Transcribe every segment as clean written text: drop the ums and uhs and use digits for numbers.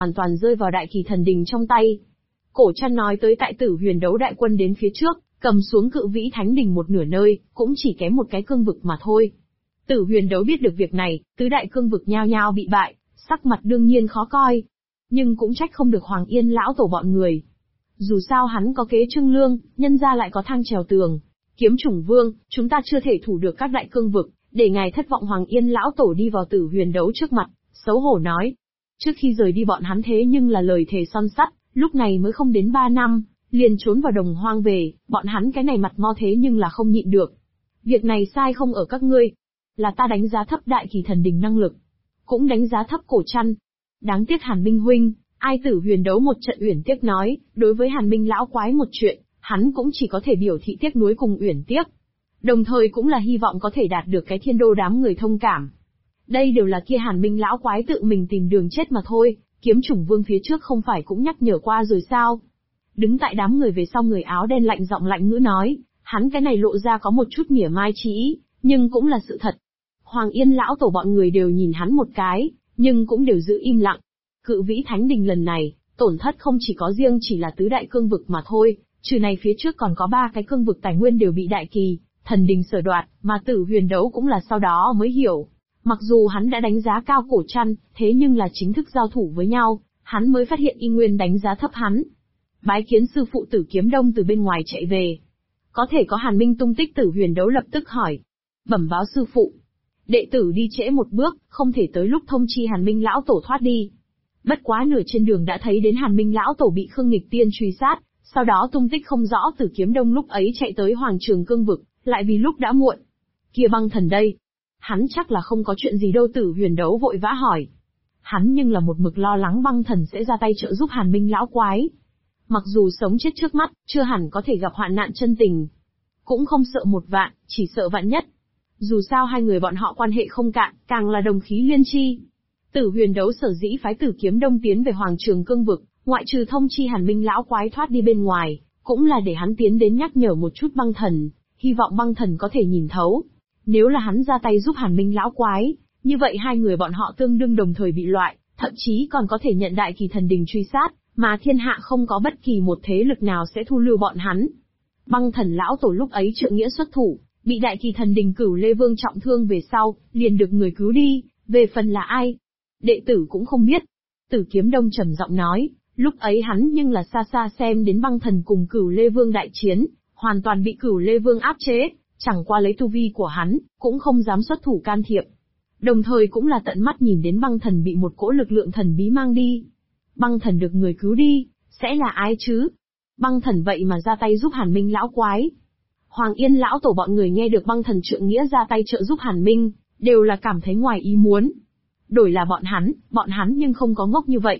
hoàn toàn rơi vào Đại Kỳ Thần Đình trong tay. Cổ Trăn nói tới tại Tử Huyền Đấu đại quân đến phía trước, cầm xuống Cự Vĩ Thánh Đình một nửa nơi, cũng chỉ kém một cái cương vực mà thôi. Tử Huyền Đấu biết được việc này, tứ đại cương vực nhao nhao bị bại, sắc mặt đương nhiên khó coi. Nhưng cũng trách không được Hoàng Yên lão tổ bọn người. Dù sao hắn có kế trưng lương, nhân ra lại có thang trèo tường. Kiếm Chủng Vương, chúng ta chưa thể thủ được các đại cương vực, để ngài thất vọng. Hoàng Yên lão tổ đi vào Tử Huyền Đấu trước mặt, xấu hổ nói. Trước khi rời đi bọn hắn thế nhưng là lời thề son sắt, lúc này mới không đến 3 năm, liền trốn vào đồng hoang về, bọn hắn cái này mặt mo thế nhưng là không nhịn được. Việc này sai không ở các ngươi, là ta đánh giá thấp Đại Kỳ Thần Đình năng lực, cũng đánh giá thấp Cổ Trăn. Đáng tiếc Hàn Minh huynh, ai Tử Huyền Đấu một trận uyển tiếc nói, đối với Hàn Minh lão quái một chuyện, hắn cũng chỉ có thể biểu thị tiếc nuối cùng uyển tiếc. Đồng thời cũng là hy vọng có thể đạt được cái thiên đô đám người thông cảm. Đây đều là kia Hàn Minh lão quái tự mình tìm đường chết mà thôi, Kiếm Chủng Vương phía trước không phải cũng nhắc nhở qua rồi sao? Đứng tại đám người về sau người áo đen lạnh giọng lạnh ngữ nói, hắn cái này lộ ra có một chút mỉa mai chí ý, nhưng cũng là sự thật. Hoàng Yên lão tổ bọn người đều nhìn hắn một cái, nhưng cũng đều giữ im lặng. Cự Vĩ Thánh Đình lần này, tổn thất không chỉ có riêng chỉ là tứ đại cương vực mà thôi, trừ này phía trước còn có 3 cái cương vực tài nguyên đều bị Đại Kỳ Thần Đình sở đoạt, mà Tử Huyền Đấu cũng là sau đó mới hiểu. Mặc dù hắn đã đánh giá cao Cổ Trăn, thế nhưng là chính thức giao thủ với nhau, hắn mới phát hiện y nguyên đánh giá thấp hắn. Bái kiến sư phụ Tử Kiếm Đông từ bên ngoài chạy về. Có thể có Hàn Minh tung tích. Tử Huyền Đấu lập tức hỏi. Bẩm báo sư phụ. Đệ tử đi trễ một bước, không thể tới lúc thông chi Hàn Minh lão tổ thoát đi. Bất quá nửa trên đường đã thấy đến Hàn Minh lão tổ bị Khương Nghịch Tiên truy sát, sau đó tung tích không rõ. Tử Kiếm Đông lúc ấy chạy tới Hoàng Trường Cương vực, lại vì lúc đã muộn. Kia Băng Thần đây? Hắn chắc là không có chuyện gì đâu. Tử Huyền Đấu vội vã hỏi. Hắn nhưng là một mực lo lắng Băng Thần sẽ ra tay trợ giúp Hàn Minh lão quái. Mặc dù sống chết trước mắt, chưa hẳn có thể gặp hoạn nạn chân tình. Cũng không sợ một vạn, chỉ sợ vạn nhất. Dù sao hai người bọn họ quan hệ không cạn, càng là đồng khí liên chi. Tử Huyền Đấu sở dĩ phái Tử Kiếm Đông tiến về Hoàng Trường Cương vực, ngoại trừ thông chi Hàn Minh lão quái thoát đi bên ngoài, cũng là để hắn tiến đến nhắc nhở một chút Băng Thần, hy vọng Băng Thần có thể nhìn thấu. Nếu là hắn ra tay giúp Hàn Minh lão quái, như vậy hai người bọn họ tương đương đồng thời bị loại, thậm chí còn có thể nhận Đại Kỳ Thần Đình truy sát, mà thiên hạ không có bất kỳ một thế lực nào sẽ thu lưu bọn hắn. Băng Thần lão tổ lúc ấy trượng nghĩa xuất thủ, bị Đại Kỳ Thần Đình Cửu Lê Vương trọng thương về sau, liền được người cứu đi, về phần là ai? Đệ tử cũng không biết. Tử Kiếm Đông trầm giọng nói, lúc ấy hắn nhưng là xa xa xem đến Băng Thần cùng Cửu Lê Vương đại chiến, hoàn toàn bị Cửu Lê Vương áp chế, chẳng qua lấy tu vi của hắn, cũng không dám xuất thủ can thiệp. Đồng thời cũng là tận mắt nhìn đến Băng Thần bị một cỗ lực lượng thần bí mang đi. Băng Thần được người cứu đi, sẽ là ai chứ? Băng Thần vậy mà ra tay giúp Hàn Minh lão quái. Hoàng Yên lão tổ bọn người nghe được Băng Thần trượng nghĩa ra tay trợ giúp Hàn Minh, đều là cảm thấy ngoài ý muốn. Đổi là bọn hắn nhưng không có ngốc như vậy.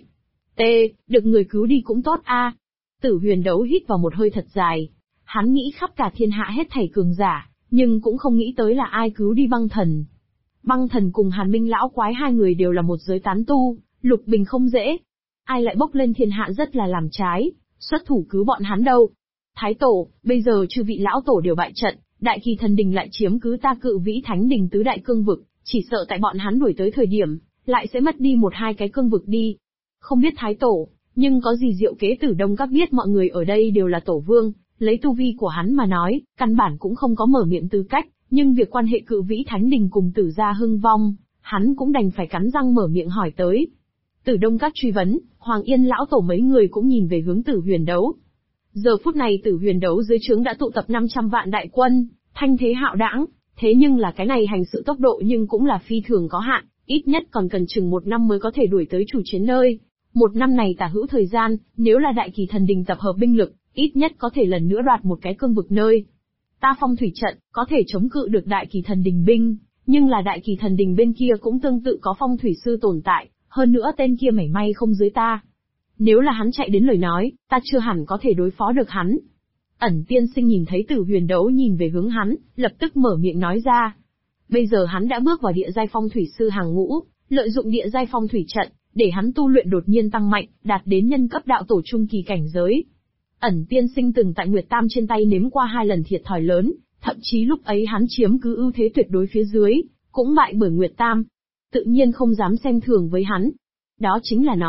Được người cứu đi cũng tốt a. Tử Huyền Đấu hít vào một hơi thật dài. Hắn nghĩ khắp cả thiên hạ hết thảy cường giả, nhưng cũng không nghĩ tới là ai cứu đi Băng Thần. Băng Thần cùng Hàn Minh lão quái hai người đều là một giới tán tu, lục bình không dễ. Ai lại bốc lên thiên hạ rất là làm trái, xuất thủ cứu bọn hắn đâu. Thái tổ, bây giờ chư vị lão tổ đều bại trận, Đại Kỳ Thần Đình lại chiếm cứ ta Cự Vĩ Thánh Đình tứ đại cương vực, chỉ sợ tại bọn hắn đuổi tới thời điểm, lại sẽ mất đi 1-2 cái cương vực đi. Không biết Thái tổ, nhưng có gì diệu kế Tử Đông Các biết mọi người ở đây đều là tổ vương, lấy tu vi của hắn mà nói, căn bản cũng không có mở miệng tư cách, nhưng việc quan hệ Cự Vĩ Thánh Đình cùng Tử gia hưng vong, hắn cũng đành phải cắn răng mở miệng hỏi tới. Tử Đông Các truy vấn, Hoàng Yên lão tổ mấy người cũng nhìn về hướng Tử Huyền Đấu. Giờ phút này Tử Huyền Đấu dưới trướng đã tụ tập 500 vạn đại quân, thanh thế hạo đãng, thế nhưng là cái này hành sự tốc độ nhưng cũng là phi thường có hạn, ít nhất còn cần chừng 1 năm mới có thể đuổi tới chủ chiến nơi. 1 năm này tả hữu thời gian, nếu là Đại Kỳ Thần Đình tập hợp binh lực, ít nhất có thể lần nữa đoạt một cái cương vực nơi. Ta phong thủy trận, có thể chống cự được Đại Kỳ Thần Đình binh, nhưng là Đại Kỳ Thần Đình bên kia cũng tương tự có phong thủy sư tồn tại, hơn nữa tên kia mảy may không dưới ta. Nếu là hắn chạy đến lời nói, ta chưa hẳn có thể đối phó được hắn. Ẩn tiên sinh nhìn thấy Tử Huyền Đấu nhìn về hướng hắn, lập tức mở miệng nói ra. Bây giờ hắn đã bước vào địa giai phong thủy sư hàng ngũ, lợi dụng địa giai phong thủy trận, để hắn tu luyện đột nhiên tăng mạnh, đạt đến nhân cấp đạo tổ trung kỳ cảnh giới. Ẩn tiên sinh từng tại Nguyệt Tam trên tay nếm qua 2 lần thiệt thòi lớn, thậm chí lúc ấy hắn chiếm cứ ưu thế tuyệt đối phía dưới, cũng bại bởi Nguyệt Tam. Tự nhiên không dám xem thường với hắn. Đó chính là nói,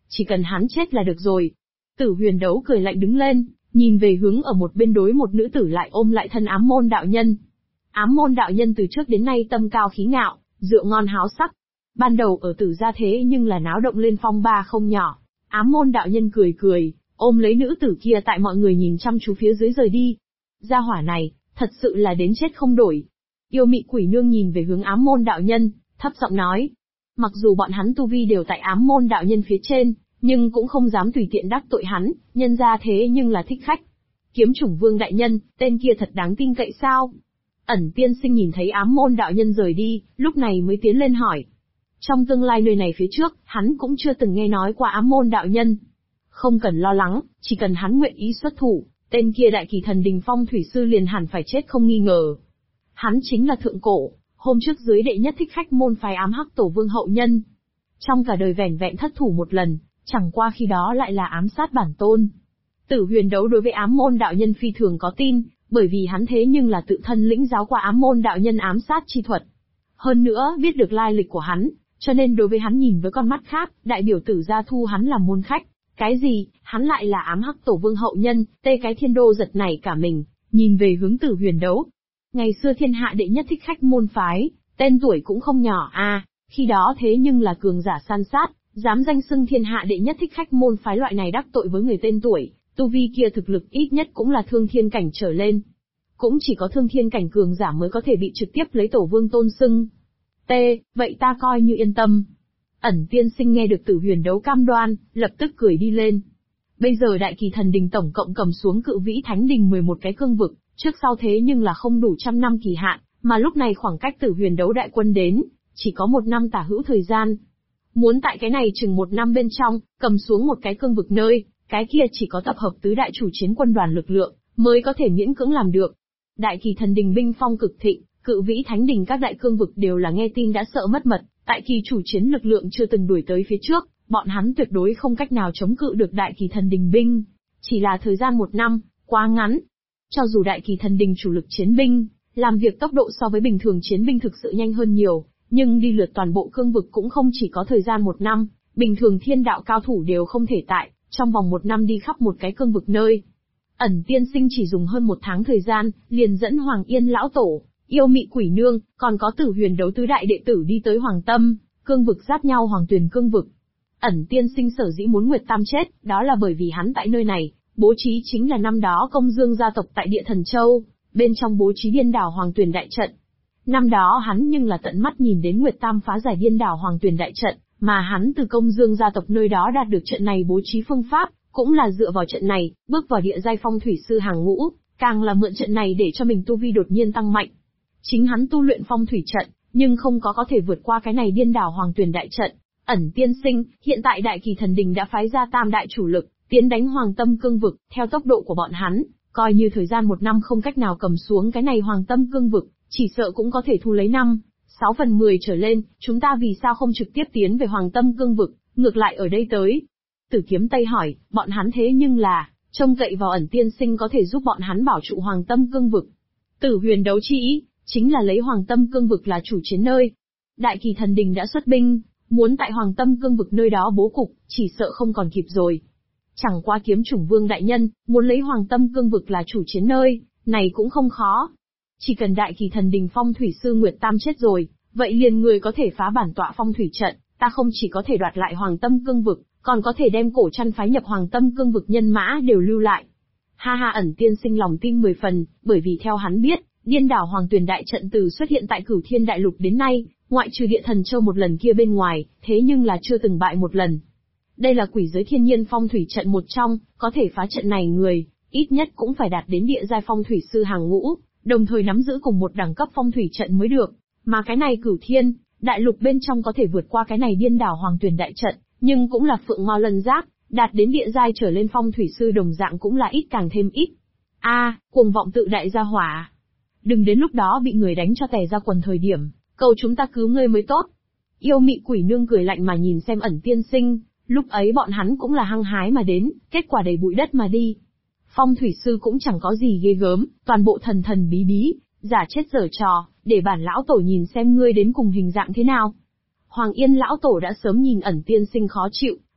chỉ cần hắn chết là được rồi. Tử Huyền Đấu cười lạnh đứng lên, nhìn về hướng ở một bên đối một nữ tử lại ôm lại thân Ám Môn đạo nhân. Ám Môn đạo nhân từ trước đến nay tâm cao khí ngạo, rượu ngon háo sắc. Ban đầu ở Tử gia thế nhưng là náo động lên phong ba không nhỏ. Ám Môn đạo nhân cười cười, ôm lấy nữ tử kia tại mọi người nhìn chăm chú phía dưới rời đi. Gia hỏa này, thật sự là đến chết không đổi. Yêu Mị Quỷ Nương nhìn về hướng Ám Môn đạo nhân, thấp giọng nói. Mặc dù bọn hắn tu vi đều tại Ám Môn đạo nhân phía trên, nhưng cũng không dám tùy tiện đắc tội hắn, nhân ra thế nhưng là thích khách. Kiếm Chủng Vương đại nhân, tên kia thật đáng tin cậy sao? Ẩn Tiên Sinh nhìn thấy Ám Môn đạo nhân rời đi, lúc này mới tiến lên hỏi. Trong tương lai nơi này phía trước, hắn cũng chưa từng nghe nói qua Ám Môn đạo nhân. Không cần lo lắng, chỉ cần hắn nguyện ý xuất thủ, tên kia Đại Kỳ Thần Đình Phong thủy sư liền hẳn phải chết không nghi ngờ. Hắn chính là thượng cổ, hôm trước dưới đệ nhất thích khách môn phái Ám Hắc Tổ Vương hậu nhân. Trong cả đời vẻn vẹn thất thủ một lần, chẳng qua khi đó lại là ám sát bản tôn. Tử Huyền Đấu đối với Ám Môn đạo nhân phi thường có tin, bởi vì hắn thế nhưng là tự thân lĩnh giáo qua Ám Môn đạo nhân ám sát chi thuật. Hơn nữa, biết được lai lịch của hắn, cho nên đối với hắn nhìn với con mắt khác, đại biểu Tử gia thu hắn làm môn khách. Cái gì, hắn lại là Ám Hắc Tổ Vương hậu nhân, tê cái thiên đô giật nảy cả mình, nhìn về hướng Tử Huyền Đấu. Ngày xưa thiên hạ đệ nhất thích khách môn phái, tên tuổi cũng không nhỏ khi đó thế nhưng là cường giả san sát, dám danh xưng thiên hạ đệ nhất thích khách môn phái loại này đắc tội với người tên tuổi, tu vi kia thực lực ít nhất cũng là thương thiên cảnh trở lên. Cũng chỉ có thương thiên cảnh cường giả mới có thể bị trực tiếp lấy tổ vương tôn xưng. Vậy ta coi như yên tâm. Ẩn Tiên Sinh nghe được Tử Huyền Đấu cam đoan, lập tức cười đi lên. Bây giờ Đại Kỳ Thần Đình tổng cộng cầm xuống Cự Vĩ Thánh Đình 11 cái cương vực, trước sau thế nhưng là không đủ 100 năm kỳ hạn, mà lúc này khoảng cách Tử Huyền Đấu đại quân đến, chỉ có 1 năm tả hữu thời gian. Muốn tại cái này chừng 1 năm bên trong, cầm xuống một cái cương vực nơi, cái kia chỉ có tập hợp tứ đại chủ chiến quân đoàn lực lượng, mới có thể miễn cưỡng làm được. Đại Kỳ Thần Đình binh phong cực thịnh, Cự Vĩ Thánh Đình các đại cương vực đều là nghe tin đã sợ mất mật, tại kỳ chủ chiến lực lượng chưa từng đuổi tới phía trước, bọn hắn tuyệt đối không cách nào chống cự được Đại Kỳ Thần Đình binh. Chỉ là thời gian 1 năm, quá ngắn. Cho dù Đại Kỳ Thần Đình chủ lực chiến binh, làm việc tốc độ so với bình thường chiến binh thực sự nhanh hơn nhiều, nhưng đi lượt toàn bộ cương vực cũng không chỉ có thời gian 1 năm, bình thường thiên đạo cao thủ đều không thể trong vòng 1 năm đi khắp một cái cương vực nơi. Ẩn Tiên Sinh chỉ dùng hơn 1 tháng thời gian, liền dẫn Hoàng Yên lão tổ, Yêu Mị Quỷ Nương, còn có Tử Huyền Đấu tứ đại đệ tử đi tới Hoàng Tâm, cương vực giáp nhau Hoàng Tuyền cương vực. Ẩn Tiên Sinh sở dĩ muốn Nguyệt Tam chết, đó là bởi vì hắn tại nơi này, bố trí chính là năm đó Công Dương gia tộc tại Địa Thần Châu, bên trong bố trí điên đảo Hoàng Tuyền đại trận. Năm đó hắn nhưng là tận mắt nhìn đến Nguyệt Tam phá giải điên đảo Hoàng Tuyền đại trận, mà hắn từ Công Dương gia tộc nơi đó đạt được trận này bố trí phương pháp, cũng là dựa vào trận này, bước vào địa giai phong thủy sư hàng ngũ, càng là mượn trận này để cho mình tu vi đột nhiên tăng mạnh. Chính hắn tu luyện phong thủy trận, nhưng không có thể vượt qua cái này điên đảo Hoàng Tuyền đại trận. Ẩn Tiên Sinh, hiện tại Đại Kỳ Thần Đình đã phái ra tam đại chủ lực, tiến đánh Hoàng Tâm cương vực, theo tốc độ của bọn hắn, coi như thời gian 1 năm không cách nào cầm xuống cái này Hoàng Tâm cương vực, chỉ sợ cũng có thể thu lấy 5/6/10 trở lên, chúng ta vì sao không trực tiếp tiến về Hoàng Tâm cương vực, ngược lại ở đây tới? Tử Kiếm Tây hỏi, bọn hắn thế nhưng là, trông cậy vào Ẩn Tiên Sinh có thể giúp bọn hắn bảo trụ Hoàng Tâm cương vực. Tử Huyền Đấu chi ý, chính là lấy Hoàng Tâm cương vực là chủ chiến nơi. Đại Kỳ Thần Đình đã xuất binh, muốn tại Hoàng Tâm cương vực nơi đó bố cục, chỉ sợ không còn kịp rồi. Chẳng qua Kiếm Chủng Vương đại nhân, muốn lấy Hoàng Tâm cương vực là chủ chiến nơi, này cũng không khó. Chỉ cần Đại Kỳ Thần Đình phong thủy sư Nguyệt Tam chết rồi, vậy liền người có thể phá bản tọa phong thủy trận, ta không chỉ có thể đoạt lại Hoàng Tâm cương vực, còn có thể đem Cổ Trăn phái nhập Hoàng Tâm cương vực nhân mã đều lưu lại. Ha, Ẩn Tiên Sinh lòng tin 10 phần, bởi vì theo hắn biết, điên đảo Hoàng Tuyền đại trận từ xuất hiện tại Cửu Thiên đại lục đến nay, ngoại trừ Địa Thần Châu một lần kia bên ngoài, thế nhưng là chưa từng bại một lần. Đây là quỷ giới thiên nhiên phong thủy trận một trong, có thể phá trận này người, ít nhất cũng phải đạt đến địa giai phong thủy sư hàng ngũ, đồng thời nắm giữ cùng một đẳng cấp phong thủy trận mới được. Mà cái này Cửu Thiên đại lục bên trong có thể vượt qua cái này điên đảo Hoàng Tuyền đại trận, nhưng cũng là phượng mao lân giác, đạt đến địa giai trở lên phong thủy sư đồng dạng cũng là ít càng thêm ít. Cuồng vọng tự đại gia hỏa. Đừng đến lúc đó bị người đánh cho tè ra quần thời điểm, cầu chúng ta cứu ngươi mới tốt. Yêu Mị Quỷ Nương cười lạnh mà nhìn xem Ẩn Tiên Sinh, lúc ấy bọn hắn cũng là hăng hái mà đến, kết quả đầy bụi đất mà đi. Phong thủy sư cũng chẳng có gì ghê gớm, toàn bộ thần thần bí bí, giả chết giở trò, để bản lão tổ nhìn xem ngươi đến cùng hình dạng thế nào. Hoàng Yên lão tổ đã sớm nhìn Ẩn Tiên Sinh khó chịu,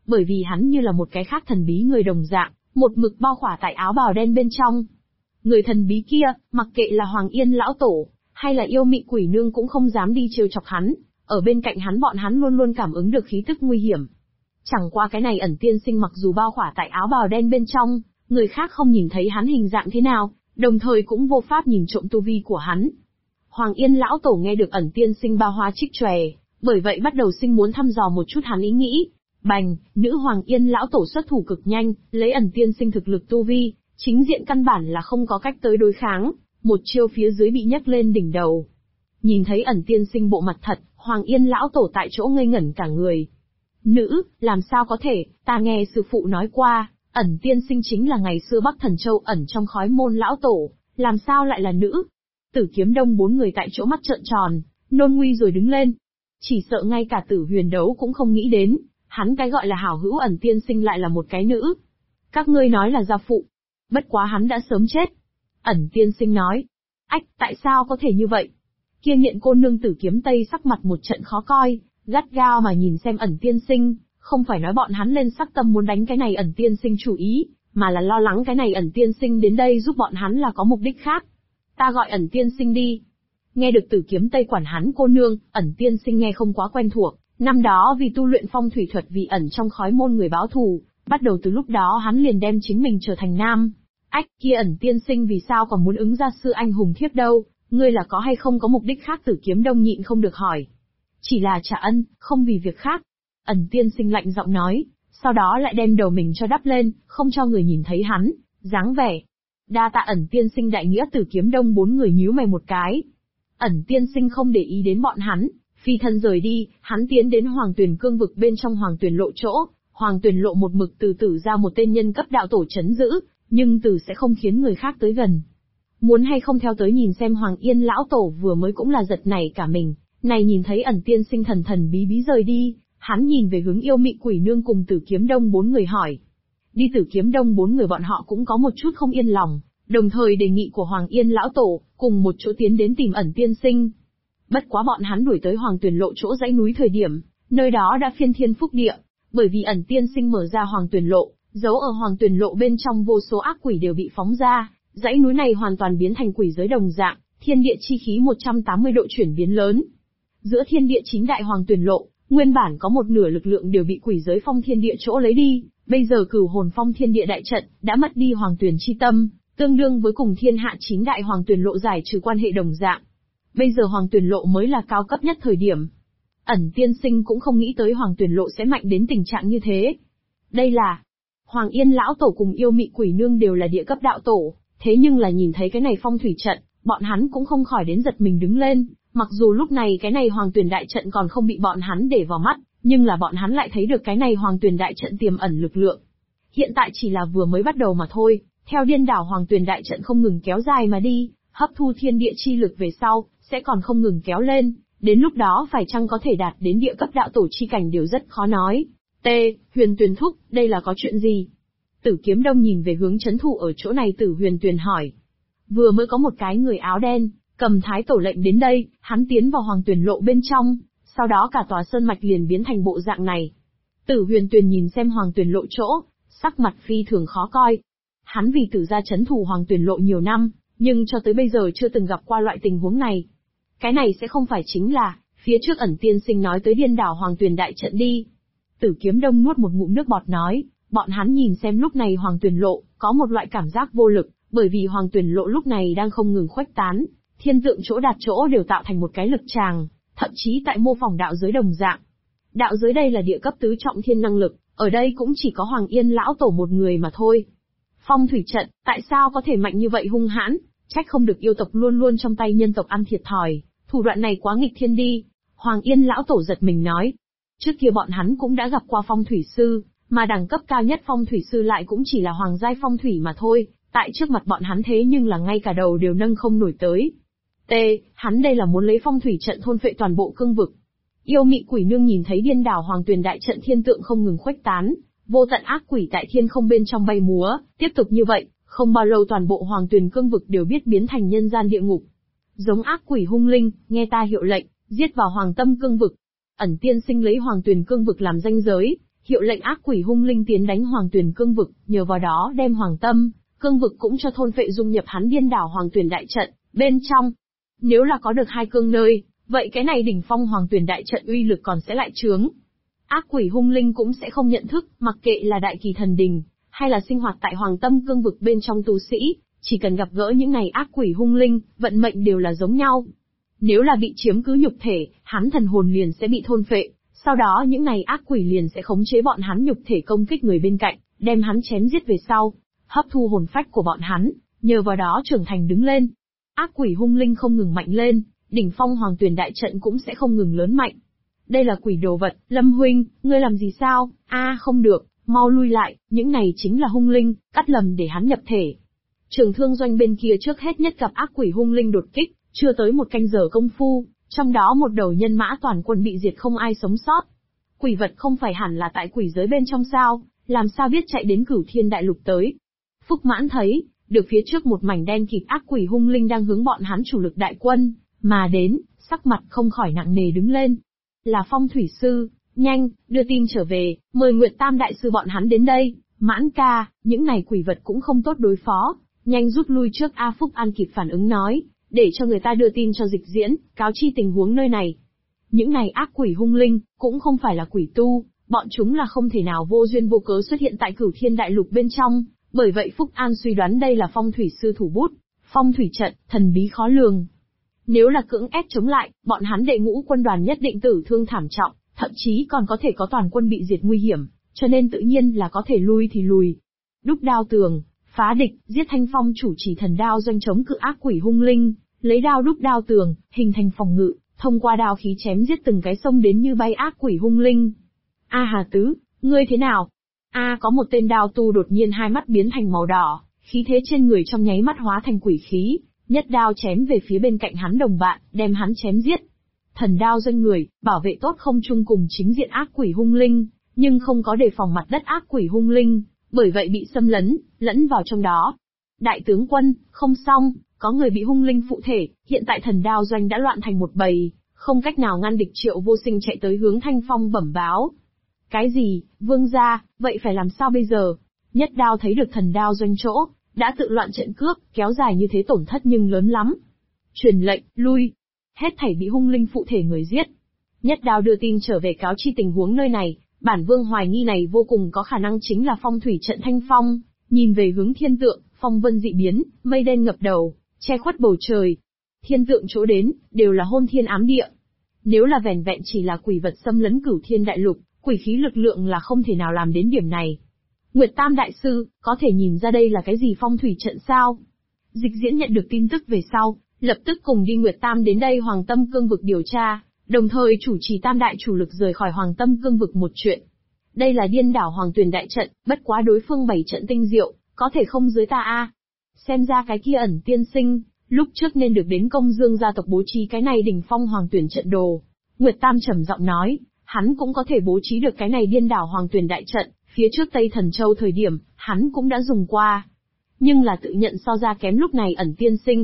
bởi vì hắn như là một cái khác thần bí người đồng dạng, một mực bao khỏa tại áo bào đen bên trong. Người thần bí kia, mặc kệ là Hoàng Yên lão tổ, hay là yêu mị quỷ nương cũng không dám đi trêu chọc hắn, ở bên cạnh hắn bọn hắn luôn luôn cảm ứng được khí tức nguy hiểm. Chẳng qua cái này ẩn tiên sinh mặc dù bao khỏa tại áo bào đen bên trong, người khác không nhìn thấy hắn hình dạng thế nào, đồng thời cũng vô pháp nhìn trộm tu vi của hắn. Hoàng Yên lão tổ nghe được ẩn tiên sinh ba hoa trích chòe, bởi vậy bắt đầu sinh muốn thăm dò một chút hắn ý nghĩ. Bành, nữ Hoàng Yên lão tổ xuất thủ cực nhanh, lấy ẩn tiên sinh thực lực tu vi, chính diện căn bản là không có cách tới đối kháng, một chiêu phía dưới bị nhấc lên đỉnh đầu. Nhìn thấy ẩn tiên sinh bộ mặt thật, Hoàng Yên lão tổ tại chỗ ngây ngẩn cả người. Nữ, làm sao có thể, ta nghe sư phụ nói qua, ẩn tiên sinh chính là ngày xưa Bắc Thần Châu ẩn trong khói môn lão tổ, làm sao lại là nữ? Tử Kiếm Đông bốn người tại chỗ mắt trợn tròn, nôn nguy rồi đứng lên. Chỉ sợ ngay cả Tử Huyền Đấu cũng không nghĩ đến, hắn cái gọi là hảo hữu ẩn tiên sinh lại là một cái nữ. Các ngươi nói là gia phụ. Bất quá hắn đã sớm chết. Ẩn tiên sinh nói. Ách, tại sao có thể như vậy? Kia nghiện cô nương Tử Kiếm Tây sắc mặt một trận khó coi, gắt gao mà nhìn xem ẩn tiên sinh, không phải nói bọn hắn lên sắc tâm muốn đánh cái này ẩn tiên sinh chủ ý, mà là lo lắng cái này ẩn tiên sinh đến đây giúp bọn hắn là có mục đích khác. Ta gọi ẩn tiên sinh đi. Nghe được Tử Kiếm Tây quản hắn cô nương, ẩn tiên sinh nghe không quá quen thuộc, năm đó vì tu luyện phong thủy thuật vì ẩn trong khói môn người báo thù, bắt đầu từ lúc đó hắn liền đem chính mình trở thành nam. Ách, kia ẩn tiên sinh vì sao còn muốn ứng ra sư anh hùng thiếp đâu, ngươi là có hay không có mục đích khác? Tử Kiếm Đông nhịn không được hỏi. Chỉ là trả ân, không vì việc khác. Ẩn tiên sinh lạnh giọng nói, sau đó lại đem đầu mình cho đắp lên, không cho người nhìn thấy hắn, dáng vẻ. Đa tạ ẩn tiên sinh đại nghĩa. Tử Kiếm Đông bốn người nhíu mày một cái. Ẩn tiên sinh không để ý đến bọn hắn, phi thân rời đi, hắn tiến đến Hoàng Tuyền cương vực bên trong Hoàng Tuyền lộ chỗ. Hoàng Tuyền lộ một mực từ từ ra một tên nhân cấp đạo tổ trấn giữ, nhưng từ sẽ không khiến người khác tới gần. Muốn hay không theo tới nhìn xem. Hoàng Yên lão tổ vừa mới cũng là giật nảy cả mình, này nhìn thấy ẩn tiên sinh thần thần bí bí rời đi, hắn nhìn về hướng yêu mị quỷ nương cùng Tử Kiếm Đông bốn người hỏi. Đi. Tử Kiếm Đông bốn người bọn họ cũng có một chút không yên lòng, đồng thời đề nghị của Hoàng Yên lão tổ, cùng một chỗ tiến đến tìm ẩn tiên sinh. Bất quá bọn hắn đuổi tới Hoàng Tuyền lộ chỗ dãy núi thời điểm, nơi đó đã phiên thiên phúc địa, bởi vì ẩn tiên sinh mở ra Hoàng Tuyền lộ, giấu ở Hoàng Tuyền lộ bên trong vô số ác quỷ đều bị phóng ra, dãy núi này hoàn toàn biến thành quỷ giới đồng dạng, thiên địa chi khí 180 độ chuyển biến lớn. Giữa thiên địa chính đại Hoàng Tuyền lộ, nguyên bản có một nửa lực lượng đều bị quỷ giới phong thiên địa chỗ lấy đi, bây giờ Cửu Hồn Phong Thiên Địa đại trận đã mất đi Hoàng Tuyền chi tâm, tương đương với cùng thiên hạ chính đại Hoàng Tuyền lộ giải trừ quan hệ đồng dạng. Bây giờ Hoàng Tuyền lộ mới là cao cấp nhất thời điểm. Ẩn tiên sinh cũng không nghĩ tới Hoàng Tuyền lộ sẽ mạnh đến tình trạng như thế. Đây là Hoàng Yên lão tổ cùng yêu mị quỷ nương đều là địa cấp đạo tổ, thế nhưng là nhìn thấy cái này phong thủy trận, bọn hắn cũng không khỏi đến giật mình đứng lên. Mặc dù lúc này cái này Hoàng Tuyền đại trận còn không bị bọn hắn để vào mắt, nhưng là bọn hắn lại thấy được cái này Hoàng Tuyền đại trận tiềm ẩn lực lượng. Hiện tại chỉ là vừa mới bắt đầu mà thôi, theo điên đảo Hoàng Tuyền đại trận không ngừng kéo dài mà đi, hấp thu thiên địa chi lực về sau, sẽ còn không ngừng kéo lên, đến lúc đó phải chăng có thể đạt đến địa cấp đạo tổ chi cảnh đều rất khó nói. Huyền Tuyền thúc, đây là có chuyện gì? Tử Kiếm Đông nhìn về hướng trấn thủ ở chỗ này. Tử Huyền Tuyền hỏi. Vừa mới có một cái người áo đen, cầm thái tổ lệnh đến đây, hắn tiến vào Hoàng Tuyền lộ bên trong, sau đó cả tòa sơn mạch liền biến thành bộ dạng này. Tử Huyền Tuyền nhìn xem Hoàng Tuyền lộ chỗ, sắc mặt phi thường khó coi. Hắn vì Tử gia trấn thủ Hoàng Tuyền lộ nhiều năm, nhưng cho tới bây giờ chưa từng gặp qua loại tình huống này. Cái này sẽ không phải chính là phía trước ẩn tiên sinh nói tới điên đảo Hoàng Tuyền đại trận đi. Tử Kiếm Đông nuốt một ngụm nước bọt nói, bọn hắn nhìn xem lúc này Hoàng Tuyền lộ, có một loại cảm giác vô lực, bởi vì Hoàng Tuyền lộ lúc này đang không ngừng khuếch tán, thiên tượng chỗ đạt chỗ đều tạo thành một cái lực tràng, thậm chí tại mô phỏng đạo giới đồng dạng. Đạo giới đây là địa cấp tứ trọng thiên năng lực, ở đây cũng chỉ có Hoàng Yên lão tổ một người mà thôi. Phong thủy trận, tại sao có thể mạnh như vậy hung hãn, trách không được yêu tộc luôn luôn trong tay nhân tộc ăn thiệt thòi, thủ đoạn này quá nghịch thiên đi. Hoàng Yên lão tổ giật mình nói. Trước kia bọn hắn cũng đã gặp qua phong thủy sư, mà đẳng cấp cao nhất phong thủy sư lại cũng chỉ là hoàng giai phong thủy mà thôi, tại trước mặt bọn hắn thế nhưng là ngay cả đầu đều nâng không nổi tới. Hắn đây là muốn lấy phong thủy trận thôn phệ toàn bộ cương vực. Yêu mị quỷ nương nhìn thấy điên đảo Hoàng Tuyền đại trận thiên tượng không ngừng khuếch tán, vô tận ác quỷ tại thiên không bên trong bay múa, tiếp tục như vậy, không bao lâu toàn bộ Hoàng Tuyền cương vực đều biết biến thành nhân gian địa ngục. Giống ác quỷ hung linh, nghe ta hiệu lệnh, giết vào Hoàng Tâm cương vực. Ẩn tiên sinh lấy Hoàng Tuyền cương vực làm ranh giới, hiệu lệnh ác quỷ hung linh tiến đánh Hoàng Tuyền cương vực, nhờ vào đó đem Hoàng Tâm cương vực cũng cho thôn phệ dung nhập hắn điên đảo Hoàng Tuyền đại trận bên trong. Nếu là có được hai cương nơi, vậy cái này đỉnh phong Hoàng Tuyền đại trận uy lực còn sẽ lại trướng. Ác quỷ hung linh cũng sẽ không nhận thức, mặc kệ là đại kỳ thần đình, hay là sinh hoạt tại Hoàng Tâm cương vực bên trong tu sĩ, chỉ cần gặp gỡ những này ác quỷ hung linh, vận mệnh đều là giống nhau. Nếu là bị chiếm cứ nhục thể, hắn thần hồn liền sẽ bị thôn phệ, sau đó những này ác quỷ liền sẽ khống chế bọn hắn nhục thể công kích người bên cạnh, đem hắn chém giết về sau, hấp thu hồn phách của bọn hắn, nhờ vào đó trưởng thành đứng lên. Ác quỷ hung linh không ngừng mạnh lên, đỉnh phong Hoàng Tuyền đại trận cũng sẽ không ngừng lớn mạnh. Đây là quỷ đồ vật, Lâm huynh, ngươi làm gì sao? Không được, mau lui lại, những này chính là hung linh, cắt lầm để hắn nhập thể. Trường thương doanh bên kia trước hết nhất gặp ác quỷ hung linh đột kích, chưa tới một canh giờ công phu, trong đó một đầu nhân mã toàn quân bị diệt không ai sống sót. Quỷ vật không phải hẳn là tại quỷ giới bên trong sao, làm sao biết chạy đến Cửu Thiên Đại Lục tới. Phúc Mãn thấy, được phía trước một mảnh đen kịt ác quỷ hung linh đang hướng bọn hắn chủ lực đại quân, mà đến, sắc mặt không khỏi nặng nề đứng lên. Là Phong Thủy Sư, nhanh, đưa tin trở về, mời Nguyệt Tam Đại Sư bọn hắn đến đây. Mãn ca, những này quỷ vật cũng không tốt đối phó, nhanh rút lui trước. A Phúc An kịp phản ứng nói, để cho người ta đưa tin cho Dịch Diễn, cáo chi tình huống nơi này. Những này ác quỷ hung linh, cũng không phải là quỷ tu, bọn chúng là không thể nào vô duyên vô cớ xuất hiện tại Cửu Thiên Đại Lục bên trong, bởi vậy Phúc An suy đoán đây là Phong Thủy Sư thủ bút, phong thủy trận, thần bí khó lường. Nếu là cưỡng ép chống lại, bọn hắn đệ ngũ quân đoàn nhất định tử thương thảm trọng, thậm chí còn có thể có toàn quân bị diệt nguy hiểm, cho nên tự nhiên là có thể lui thì lùi. Đúc đao tường, phá địch, giết Thanh Phong chủ trì thần đao doanh chống cự ác quỷ hung linh, lấy đao đúc đao tường, hình thành phòng ngự, thông qua đao khí chém giết từng cái sông đến như bay ác quỷ hung linh. Hà Tứ, ngươi thế nào? Có một tên đao tu đột nhiên hai mắt biến thành màu đỏ, khí thế trên người trong nháy mắt hóa thành quỷ khí, nhất đao chém về phía bên cạnh hắn đồng bạn, đem hắn chém giết. Thần đao doanh người, bảo vệ tốt không chung cùng chính diện ác quỷ hung linh, nhưng không có đề phòng mặt đất ác quỷ hung linh, bởi vậy bị xâm lẫn vào trong đó. Đại tướng quân, không xong, có người bị hung linh phụ thể, hiện tại thần đao doanh đã loạn thành một bầy, không cách nào ngăn địch. Triệu Vô Sinh chạy tới hướng Thanh Phong bẩm báo. Cái gì, vương gia, vậy phải làm sao bây giờ? Nhất đao thấy được thần đao doanh chỗ, đã tự loạn trận cước, kéo dài như thế tổn thất nhưng lớn lắm. Truyền lệnh, lui. Hết thảy bị hung linh phụ thể người giết. Nhất đao đưa tin trở về cáo chi tình huống nơi này, bản vương hoài nghi này vô cùng có khả năng chính là phong thủy trận Thanh Phong, nhìn về hướng thiên tượng, phong vân dị biến, mây đen ngập đầu, che khuất bầu trời. Thiên tượng chỗ đến, đều là hôn thiên ám địa. Nếu là vẻn vẹn chỉ là quỷ vật xâm lấn Cửu Thiên Đại Lục, quỷ khí lực lượng là không thể nào làm đến điểm này. Nguyệt Tam Đại Sư, có thể nhìn ra đây là cái gì phong thủy trận sao? Dịch Diễn nhận được tin tức về sau, lập tức cùng đi Nguyệt Tam đến đây Hoàng Tâm cương vực điều tra, đồng thời chủ trì tam đại chủ lực rời khỏi Hoàng Tâm cương vực một chuyện. Đây là điên đảo Hoàng Tuyền đại trận, bất quá đối phương bảy trận tinh diệu, có thể không dưới ta Xem ra cái kia ẩn tiên sinh, lúc trước nên được đến Công Dương gia tộc bố trí cái này đỉnh phong Hoàng Tuyền trận đồ. Nguyệt Tam trầm giọng nói, hắn cũng có thể bố trí được cái này điên đảo Hoàng Tuyền đại trận, phía trước Tây Thần Châu thời điểm, hắn cũng đã dùng qua. Nhưng là tự nhận so ra kém lúc này ẩn tiên sinh.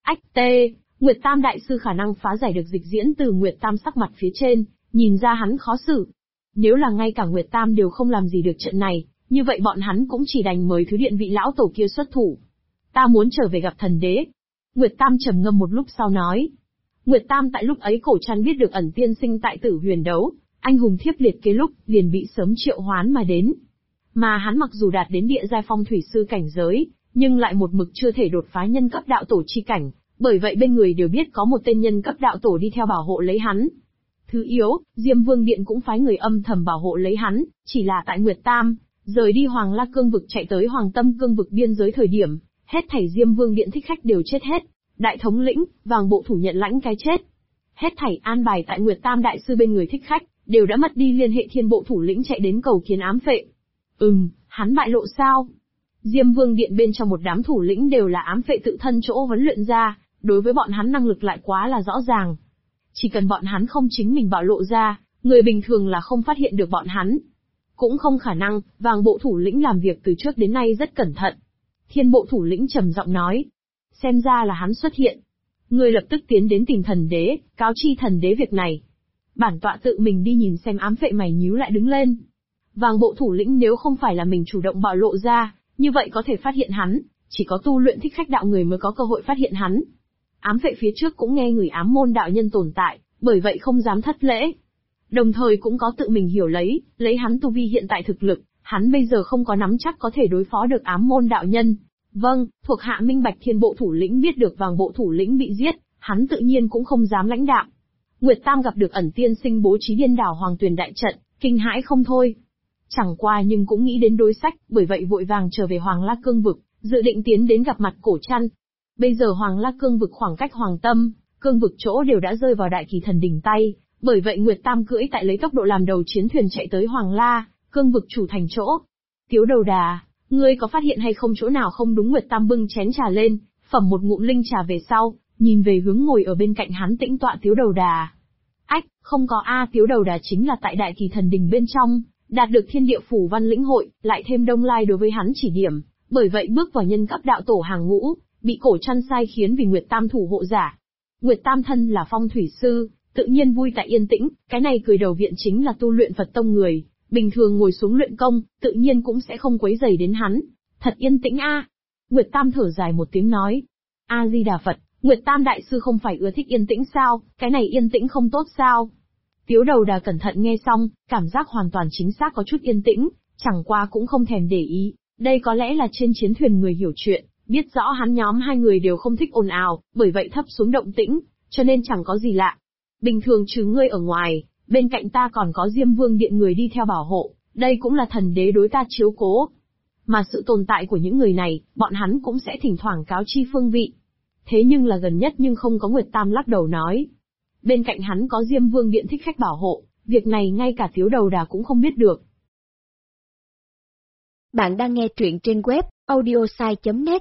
Nguyệt Tam đại sư khả năng phá giải được Dịch Diễn từ Nguyệt Tam sắc mặt phía trên, nhìn ra hắn khó xử. Nếu là ngay cả Nguyệt Tam đều không làm gì được trận này, như vậy bọn hắn cũng chỉ đành mời thứ điện vị lão tổ kia xuất thủ. Ta muốn trở về gặp thần đế. Nguyệt Tam trầm ngâm một lúc sau nói. Nguyệt Tam tại lúc ấy cổ trăn biết được ẩn tiên sinh tại Tử Huyền đấu, anh hùng thiếp liệt kế lúc, liền bị sớm triệu hoán mà đến. Mà hắn mặc dù đạt đến địa giai phong thủy sư cảnh giới, nhưng lại một mực chưa thể đột phá nhân cấp đạo tổ chi cảnh, bởi vậy bên người đều biết có một tên nhân cấp đạo tổ đi theo bảo hộ lấy hắn. Thứ yếu, Diêm Vương Điện cũng phái người âm thầm bảo hộ lấy hắn, chỉ là tại Nguyệt Tam, rời đi Hoàng La cương vực chạy tới Hoàng Tâm cương vực biên giới thời điểm, hết thảy Diêm Vương Điện thích khách đều chết hết, đại thống lĩnh, Vàng Bộ Thủ nhận lãnh cái chết. Hết thảy an bài tại Nguyệt Tam đại sư bên người thích khách, đều đã mất đi liên hệ. Thiên Bộ Thủ lĩnh chạy đến cầu kiến ám phệ. Hắn bại lộ sao? Diêm Vương Điện bên trong một đám thủ lĩnh đều là ám phệ tự thân chỗ huấn luyện ra, đối với bọn hắn năng lực lại quá là rõ ràng. Chỉ cần bọn hắn không chính mình bạo lộ ra, người bình thường là không phát hiện được bọn hắn. Cũng không khả năng, Vàng Bộ Thủ lĩnh làm việc từ trước đến nay rất cẩn thận. Thiên Bộ Thủ lĩnh trầm giọng nói. Xem ra là hắn xuất hiện. Người lập tức tiến đến tìm thần đế, cáo chi thần đế việc này. Bản tọa tự mình đi nhìn xem. Ám phệ mày nhíu lại đứng lên. Vàng bộ thủ lĩnh nếu không phải là mình chủ động bạo lộ ra, như vậy có thể phát hiện hắn, chỉ có tu luyện thích khách đạo người mới có cơ hội phát hiện hắn. Ám vệ phía trước cũng nghe người ám môn đạo nhân tồn tại, bởi vậy không dám thất lễ. Đồng thời cũng có tự mình hiểu lấy hắn tu vi hiện tại thực lực, hắn bây giờ không có nắm chắc có thể đối phó được ám môn đạo nhân. Vâng, thuộc hạ minh bạch. Thiên bộ thủ lĩnh biết được vàng bộ thủ lĩnh bị giết, hắn tự nhiên cũng không dám lãnh đạm. Nguyệt Tam gặp được ẩn tiên sinh bố trí điên đảo hoàng tuyền đại trận, kinh hãi không thôi. Chẳng qua nhưng cũng nghĩ đến đối sách, bởi vậy vội vàng trở về Hoàng La Cương vực, dự định tiến đến gặp mặt Cổ Trăn. Bây giờ Hoàng La Cương vực khoảng cách Hoàng Tâm, Cương vực chỗ đều đã rơi vào Đại Kỳ Thần đỉnh tay, bởi vậy Nguyệt Tam cưỡi tại lấy tốc độ làm đầu chiến thuyền chạy tới Hoàng La Cương vực chủ thành chỗ. Tiếu Đầu Đà, ngươi có phát hiện hay không chỗ nào không đúng? Nguyệt Tam bưng chén trà lên, phẩm một ngụm linh trà về sau, nhìn về hướng ngồi ở bên cạnh hắn tĩnh tọa Tiếu Đầu Đà. Ách, không có a. Tiếu Đầu Đà chính là tại Đại Kỳ Thần đỉnh bên trong, đạt được thiên địa phủ văn lĩnh hội, lại thêm Đông Lai đối với hắn chỉ điểm, bởi vậy bước vào nhân cấp đạo tổ hàng ngũ, bị Cổ Trăn sai khiến vì Nguyệt Tam thủ hộ giả. Nguyệt Tam thân là phong thủy sư, tự nhiên vui tại yên tĩnh, cái này cười đầu viện chính là tu luyện Phật tông người, bình thường ngồi xuống luyện công, tự nhiên cũng sẽ không quấy rầy đến hắn. Thật yên tĩnh a. Nguyệt Tam thở dài một tiếng nói. A Di Đà Phật, Nguyệt Tam đại sư không phải ưa thích yên tĩnh sao, cái này yên tĩnh không tốt sao? Tiếu Đầu Đà cẩn thận nghe xong, cảm giác hoàn toàn chính xác có chút yên tĩnh, chẳng qua cũng không thèm để ý, đây có lẽ là trên chiến thuyền người hiểu chuyện, biết rõ hắn nhóm hai người đều không thích ồn ào, bởi vậy thấp xuống động tĩnh, cho nên chẳng có gì lạ. Bình thường trừ ngươi ở ngoài, bên cạnh ta còn có Diêm Vương điện người đi theo bảo hộ, đây cũng là thần đế đối ta chiếu cố. Mà sự tồn tại của những người này, bọn hắn cũng sẽ thỉnh thoảng cáo chi phương vị. Thế nhưng là gần nhất nhưng không có. Nguyệt Tam lắc đầu nói. Bên cạnh hắn có Diêm Vương điện thích khách bảo hộ, việc này ngay cả Tiếu Đầu Đà cũng không biết được. Bạn đang nghe truyện trên web audiosai.net.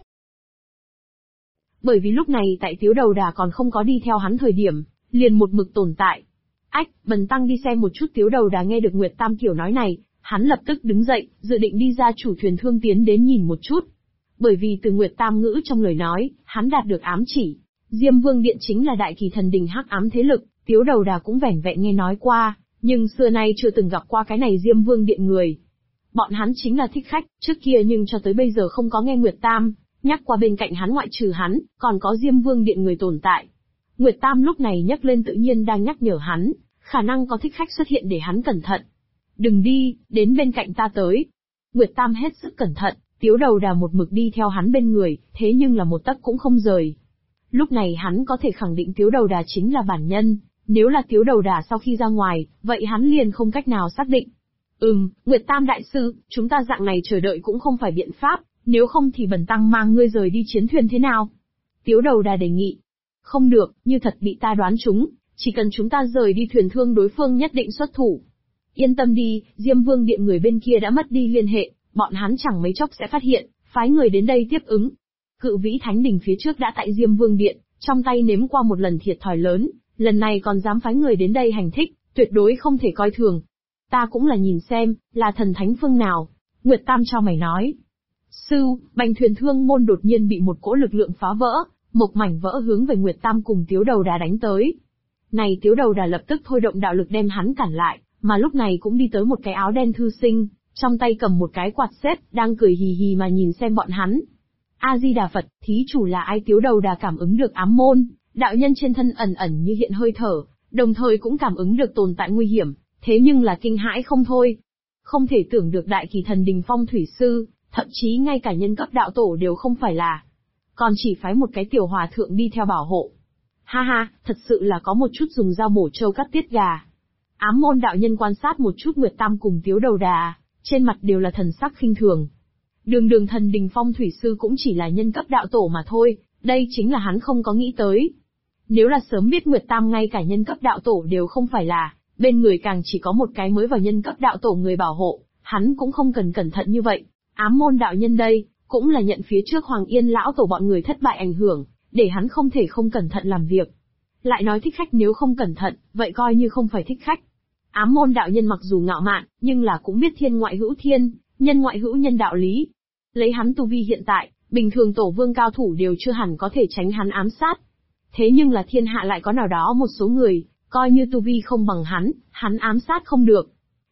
Bởi vì lúc này tại Tiếu Đầu Đà còn không có đi theo hắn thời điểm, liền một mực tồn tại. Ách, bần tăng đi xem một chút. Tiếu Đầu Đà nghe được Nguyệt Tam kiểu nói này, hắn lập tức đứng dậy, dự định đi ra chủ thuyền thương tiến đến nhìn một chút. Bởi vì từ Nguyệt Tam ngữ trong lời nói, hắn đạt được ám chỉ. Diêm Vương điện chính là Đại Kỳ Thần đình hắc ám thế lực, Tiếu Đầu Đà cũng vẻn vẹn nghe nói qua, nhưng xưa nay chưa từng gặp qua cái này Diêm Vương điện người. Bọn hắn chính là thích khách, trước kia nhưng cho tới bây giờ không có nghe Nguyệt Tam nhắc qua bên cạnh hắn ngoại trừ hắn, còn có Diêm Vương điện người tồn tại. Nguyệt Tam lúc này nhắc lên tự nhiên đang nhắc nhở hắn, khả năng có thích khách xuất hiện để hắn cẩn thận. Đừng đi, đến bên cạnh ta tới. Nguyệt Tam hết sức cẩn thận, Tiếu Đầu Đà một mực đi theo hắn bên người, thế nhưng là một tấc cũng không rời. Lúc này hắn có thể khẳng định Tiếu Đầu Đà chính là bản nhân, nếu là Tiếu Đầu Đà sau khi ra ngoài, vậy hắn liền không cách nào xác định. Nguyệt Tam đại sư, chúng ta dạng này chờ đợi cũng không phải biện pháp, nếu không thì bần tăng mang ngươi rời đi chiến thuyền thế nào? Tiếu Đầu Đà đề nghị. Không được, như thật bị ta đoán trúng, chỉ cần chúng ta rời đi thuyền thương đối phương nhất định xuất thủ. Yên tâm đi, Diêm Vương điện người bên kia đã mất đi liên hệ, bọn hắn chẳng mấy chốc sẽ phát hiện, phái người đến đây tiếp ứng. Cự Vĩ Thánh Đình phía trước đã tại Diêm Vương điện, trong tay nếm qua một lần thiệt thòi lớn, lần này còn dám phái người đến đây hành thích, tuyệt đối không thể coi thường. Ta cũng là nhìn xem, là thần thánh phương nào. Nguyệt Tam cho mày nói. Sư, bành thuyền thương môn đột nhiên bị một cỗ lực lượng phá vỡ, một mảnh vỡ hướng về Nguyệt Tam cùng Tiếu Đầu Đà đánh tới. Này Tiếu Đầu Đà lập tức thôi động đạo lực đem hắn cản lại, mà lúc này cũng đi tới một cái áo đen thư sinh, trong tay cầm một cái quạt xếp, đang cười hì hì mà nhìn xem bọn hắn. A Di Đà Phật, thí chủ là ai? Tiếu Đầu Đà cảm ứng được ám môn đạo nhân trên thân ẩn ẩn như hiện hơi thở, đồng thời cũng cảm ứng được tồn tại nguy hiểm, thế nhưng là kinh hãi không thôi. Không thể tưởng được Đại Kỳ Thần đình phong thủy sư, thậm chí ngay cả nhân cấp đạo tổ đều không phải là, còn chỉ phái một cái tiểu hòa thượng đi theo bảo hộ. Ha ha, thật sự là có một chút dùng dao mổ trâu cắt tiết gà. Ám môn đạo nhân quan sát một chút Nguyệt Tam cùng Tiếu Đầu Đà, trên mặt đều là thần sắc khinh thường. Đường thần đình phong thủy sư cũng chỉ là nhân cấp đạo tổ mà thôi, đây chính là hắn không có nghĩ tới. Nếu là sớm biết Nguyệt Tam ngay cả nhân cấp đạo tổ đều không phải là, bên người càng chỉ có một cái mới vào nhân cấp đạo tổ người bảo hộ, hắn cũng không cần cẩn thận như vậy. Ám môn đạo nhân đây, cũng là nhận phía trước Hoàng Yên lão tổ bọn người thất bại ảnh hưởng, để hắn không thể không cẩn thận làm việc. Lại nói thích khách nếu không cẩn thận, vậy coi như không phải thích khách. Ám môn đạo nhân mặc dù ngạo mạn, nhưng là cũng biết thiên ngoại hữu thiên, nhân ngoại hữu nhân đạo lý. Lấy hắn tu vi hiện tại, bình thường tổ vương cao thủ đều chưa hẳn có thể tránh hắn ám sát. Thế nhưng là thiên hạ lại có nào đó một số người, coi như tu vi không bằng hắn ám sát không được.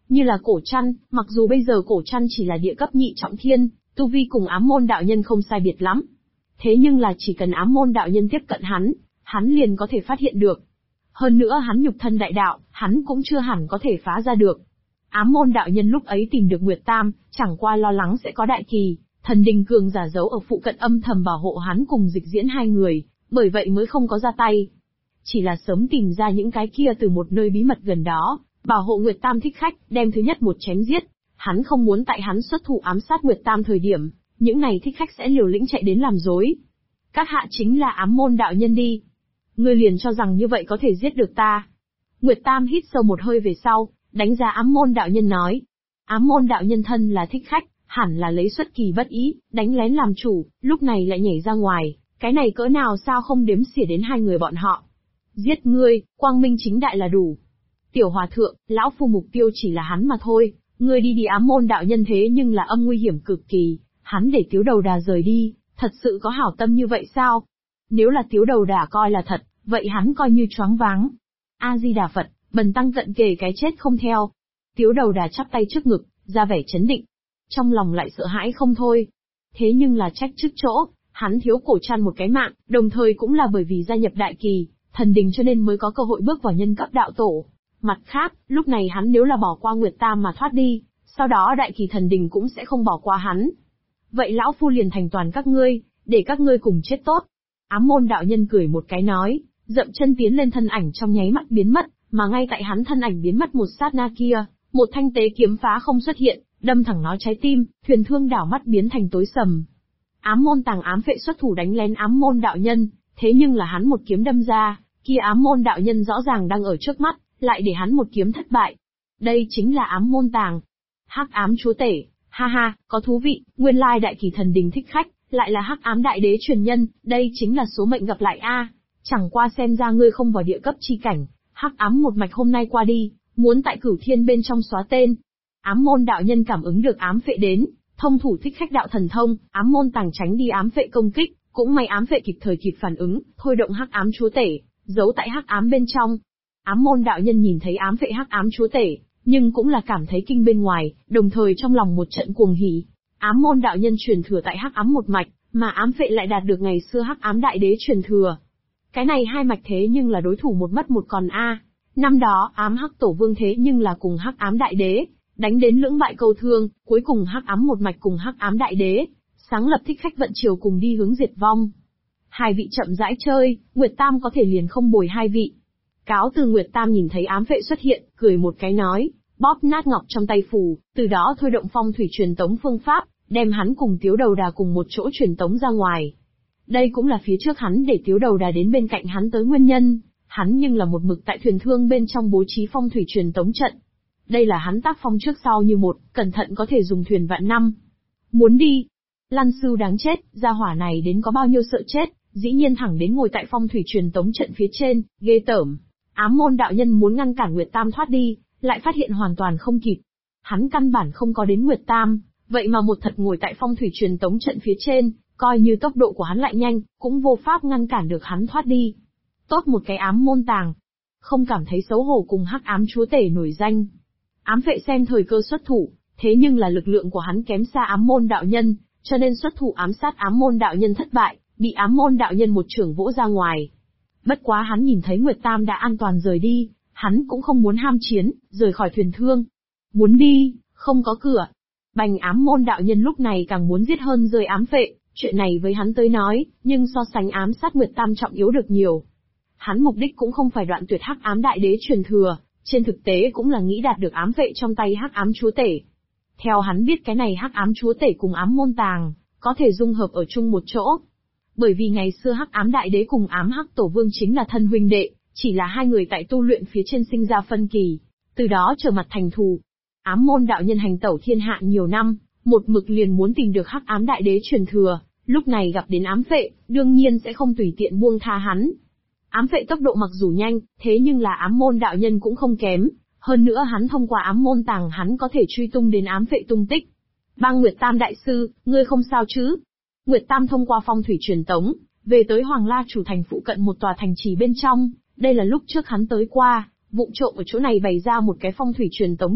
Như là Cổ Trăn, mặc dù bây giờ Cổ Trăn chỉ là địa cấp nhị trọng thiên, tu vi cùng ám môn đạo nhân không sai biệt lắm. Thế nhưng là chỉ cần ám môn đạo nhân tiếp cận hắn liền có thể phát hiện được. Hơn nữa hắn nhục thân đại đạo, hắn cũng chưa hẳn có thể phá ra được. Ám môn đạo nhân lúc ấy tìm được Nguyệt Tam, chẳng qua lo lắng sẽ có đại kỳ, thần đình cường giả giấu ở phụ cận âm thầm bảo hộ hắn cùng Dịch Diễn hai người, bởi vậy mới không có ra tay. Chỉ là sớm tìm ra những cái kia từ một nơi bí mật gần đó, bảo hộ Nguyệt Tam thích khách, đem thứ nhất một chém giết. Hắn không muốn tại hắn xuất thủ ám sát Nguyệt Tam thời điểm, những này thích khách sẽ liều lĩnh chạy đến làm rối. Các hạ chính là ám môn đạo nhân đi. Ngươi liền cho rằng như vậy có thể giết được ta. Nguyệt Tam hít sâu một hơi về sau, đánh giá ám môn đạo nhân nói. Ám môn đạo nhân thân là thích khách, hẳn là lấy xuất kỳ bất ý, đánh lén làm chủ, lúc này lại nhảy ra ngoài, cái này cỡ nào sao không đếm xỉa đến hai người bọn họ. Giết ngươi, quang minh chính đại là đủ. Tiểu hòa thượng, lão phu mục tiêu chỉ là hắn mà thôi, ngươi đi ám môn đạo nhân thế nhưng là âm nguy hiểm cực kỳ, hắn để Tiếu Đầu Đà rời đi, thật sự có hảo tâm như vậy sao? Nếu là Tiếu Đầu Đà coi là thật, vậy hắn coi như choáng váng. A-di-đà Phật, bần tăng cận kề cái chết không theo. Tiếu Đầu Đà chắp tay trước ngực, ra vẻ chấn định. Trong lòng lại sợ hãi không thôi. Thế nhưng là trách trước chỗ, hắn thiếu Cổ Trăn một cái mạng, đồng thời cũng là bởi vì gia nhập đại kỳ, thần đình cho nên mới có cơ hội bước vào nhân cấp đạo tổ. Mặt khác, lúc này hắn nếu là bỏ qua Nguyệt Tam mà thoát đi, sau đó đại kỳ thần đình cũng sẽ không bỏ qua hắn. Vậy lão phu liền thành toàn các ngươi, để các ngươi cùng chết tốt. Ám môn đạo nhân cười một cái nói, dậm chân tiến lên, thân ảnh trong nháy mắt biến mất, mà ngay tại hắn thân ảnh biến mất một sát na kia, một thanh tế kiếm phá không xuất hiện, đâm thẳng nó trái tim, thuyền thương đảo mắt biến thành tối sầm. Ám môn Tàng ám phệ xuất thủ đánh lén ám môn đạo nhân, thế nhưng là hắn một kiếm đâm ra, kia ám môn đạo nhân rõ ràng đang ở trước mắt, lại để hắn một kiếm thất bại. Đây chính là ám môn Tàng. Hắc ám chúa tể, ha ha, có thú vị, nguyên lai đại kỳ thần đình thích khách, lại là hắc ám đại đế truyền nhân, đây chính là số mệnh gặp lại a. Chẳng qua xem ra ngươi không vào địa cấp chi cảnh, hắc ám một mạch hôm nay qua đi, muốn tại cửu thiên bên trong xóa tên. Ám môn đạo nhân cảm ứng được ám phệ đến, thông thủ thích khách đạo thần thông, ám môn Tàng tránh đi ám phệ công kích, cũng may ám phệ kịp thời kịp phản ứng, thôi động hắc ám chúa tể, giấu tại hắc ám bên trong. Ám môn đạo nhân nhìn thấy ám phệ hắc ám chúa tể, nhưng cũng là cảm thấy kinh bên ngoài, đồng thời trong lòng một trận cuồng hỉ. Ám môn đạo nhân truyền thừa tại hắc ám một mạch, mà ám phệ lại đạt được ngày xưa hắc ám đại đế truyền thừa. Cái này hai mạch thế nhưng là đối thủ một mất một còn a. Năm đó ám hắc tổ vương thế nhưng là cùng hắc ám đại đế, đánh đến lưỡng bại câu thương, cuối cùng hắc ám một mạch cùng hắc ám đại đế, sáng lập thích khách vận chiều cùng đi hướng diệt vong. Hai vị chậm rãi chơi, Nguyệt Tam có thể liền không bồi hai vị. Cáo từ Nguyệt Tam nhìn thấy ám phệ xuất hiện, cười một cái nói, bóp nát ngọc trong tay phù, từ đó thôi động phong thủy truyền tống phương pháp, đem hắn cùng Tiếu Đầu Đà cùng một chỗ truyền tống ra ngoài. Đây cũng là phía trước hắn để Tiếu Đầu Đà đến bên cạnh hắn tới nguyên nhân, hắn nhưng là một mực tại thuyền thương bên trong bố trí phong thủy truyền tống trận. Đây là hắn tác phong trước sau như một, cẩn thận có thể dùng thuyền vạn năm. Muốn đi? Lăn Sưu đáng chết, gia hỏa này đến có bao nhiêu sợ chết, dĩ nhiên thẳng đến ngồi tại phong thủy truyền tống trận phía trên, ghê tởm. Ám môn đạo nhân muốn ngăn cản Nguyệt Tam thoát đi, lại phát hiện hoàn toàn không kịp. Hắn căn bản không có đến Nguyệt Tam, vậy mà một thật ngồi tại phong thủy truyền tống trận phía trên, coi như tốc độ của hắn lại nhanh, cũng vô pháp ngăn cản được hắn thoát đi. Tốt một cái ám môn Tàng. Không cảm thấy xấu hổ cùng hắc ám chúa tể nổi danh. Ám phệ xem thời cơ xuất thủ, thế nhưng là lực lượng của hắn kém xa ám môn đạo nhân, cho nên xuất thủ ám sát ám môn đạo nhân thất bại, bị ám môn đạo nhân một chưởng vỗ ra ngoài. Bất quá hắn nhìn thấy Nguyệt Tam đã an toàn rời đi, hắn cũng không muốn ham chiến, rời khỏi thuyền thương. Muốn đi, không có cửa. Bành ám môn đạo nhân lúc này càng muốn giết hơn rơi ám phệ, chuyện này với hắn tới nói, nhưng so sánh ám sát Nguyệt Tam trọng yếu được nhiều. Hắn mục đích cũng không phải đoạn tuyệt hắc ám đại đế truyền thừa, trên thực tế cũng là nghĩ đạt được ám phệ trong tay hắc ám chúa tể. Theo hắn biết cái này hắc ám chúa tể cùng ám môn Tàng, có thể dung hợp ở chung một chỗ. Bởi vì ngày xưa hắc ám đại đế cùng ám hắc tổ vương chính là thân huynh đệ, chỉ là hai người tại tu luyện phía trên sinh ra phân kỳ, từ đó trở mặt thành thù. Ám môn đạo nhân hành tẩu thiên hạ nhiều năm, một mực liền muốn tìm được hắc ám đại đế truyền thừa, lúc này gặp đến ám phệ, đương nhiên sẽ không tùy tiện buông tha hắn. Ám phệ tốc độ mặc dù nhanh, thế nhưng là ám môn đạo nhân cũng không kém, hơn nữa hắn thông qua ám môn Tàng hắn có thể truy tung đến ám phệ tung tích. Bang Nguyệt Tam đại sư, ngươi không sao chứ? Nguyệt Tam thông qua phong thủy truyền tống, về tới Hoàng La chủ thành phụ cận một tòa thành trì bên trong, đây là lúc trước hắn tới qua, vụng trộm ở chỗ này bày ra một cái phong thủy truyền tống trận,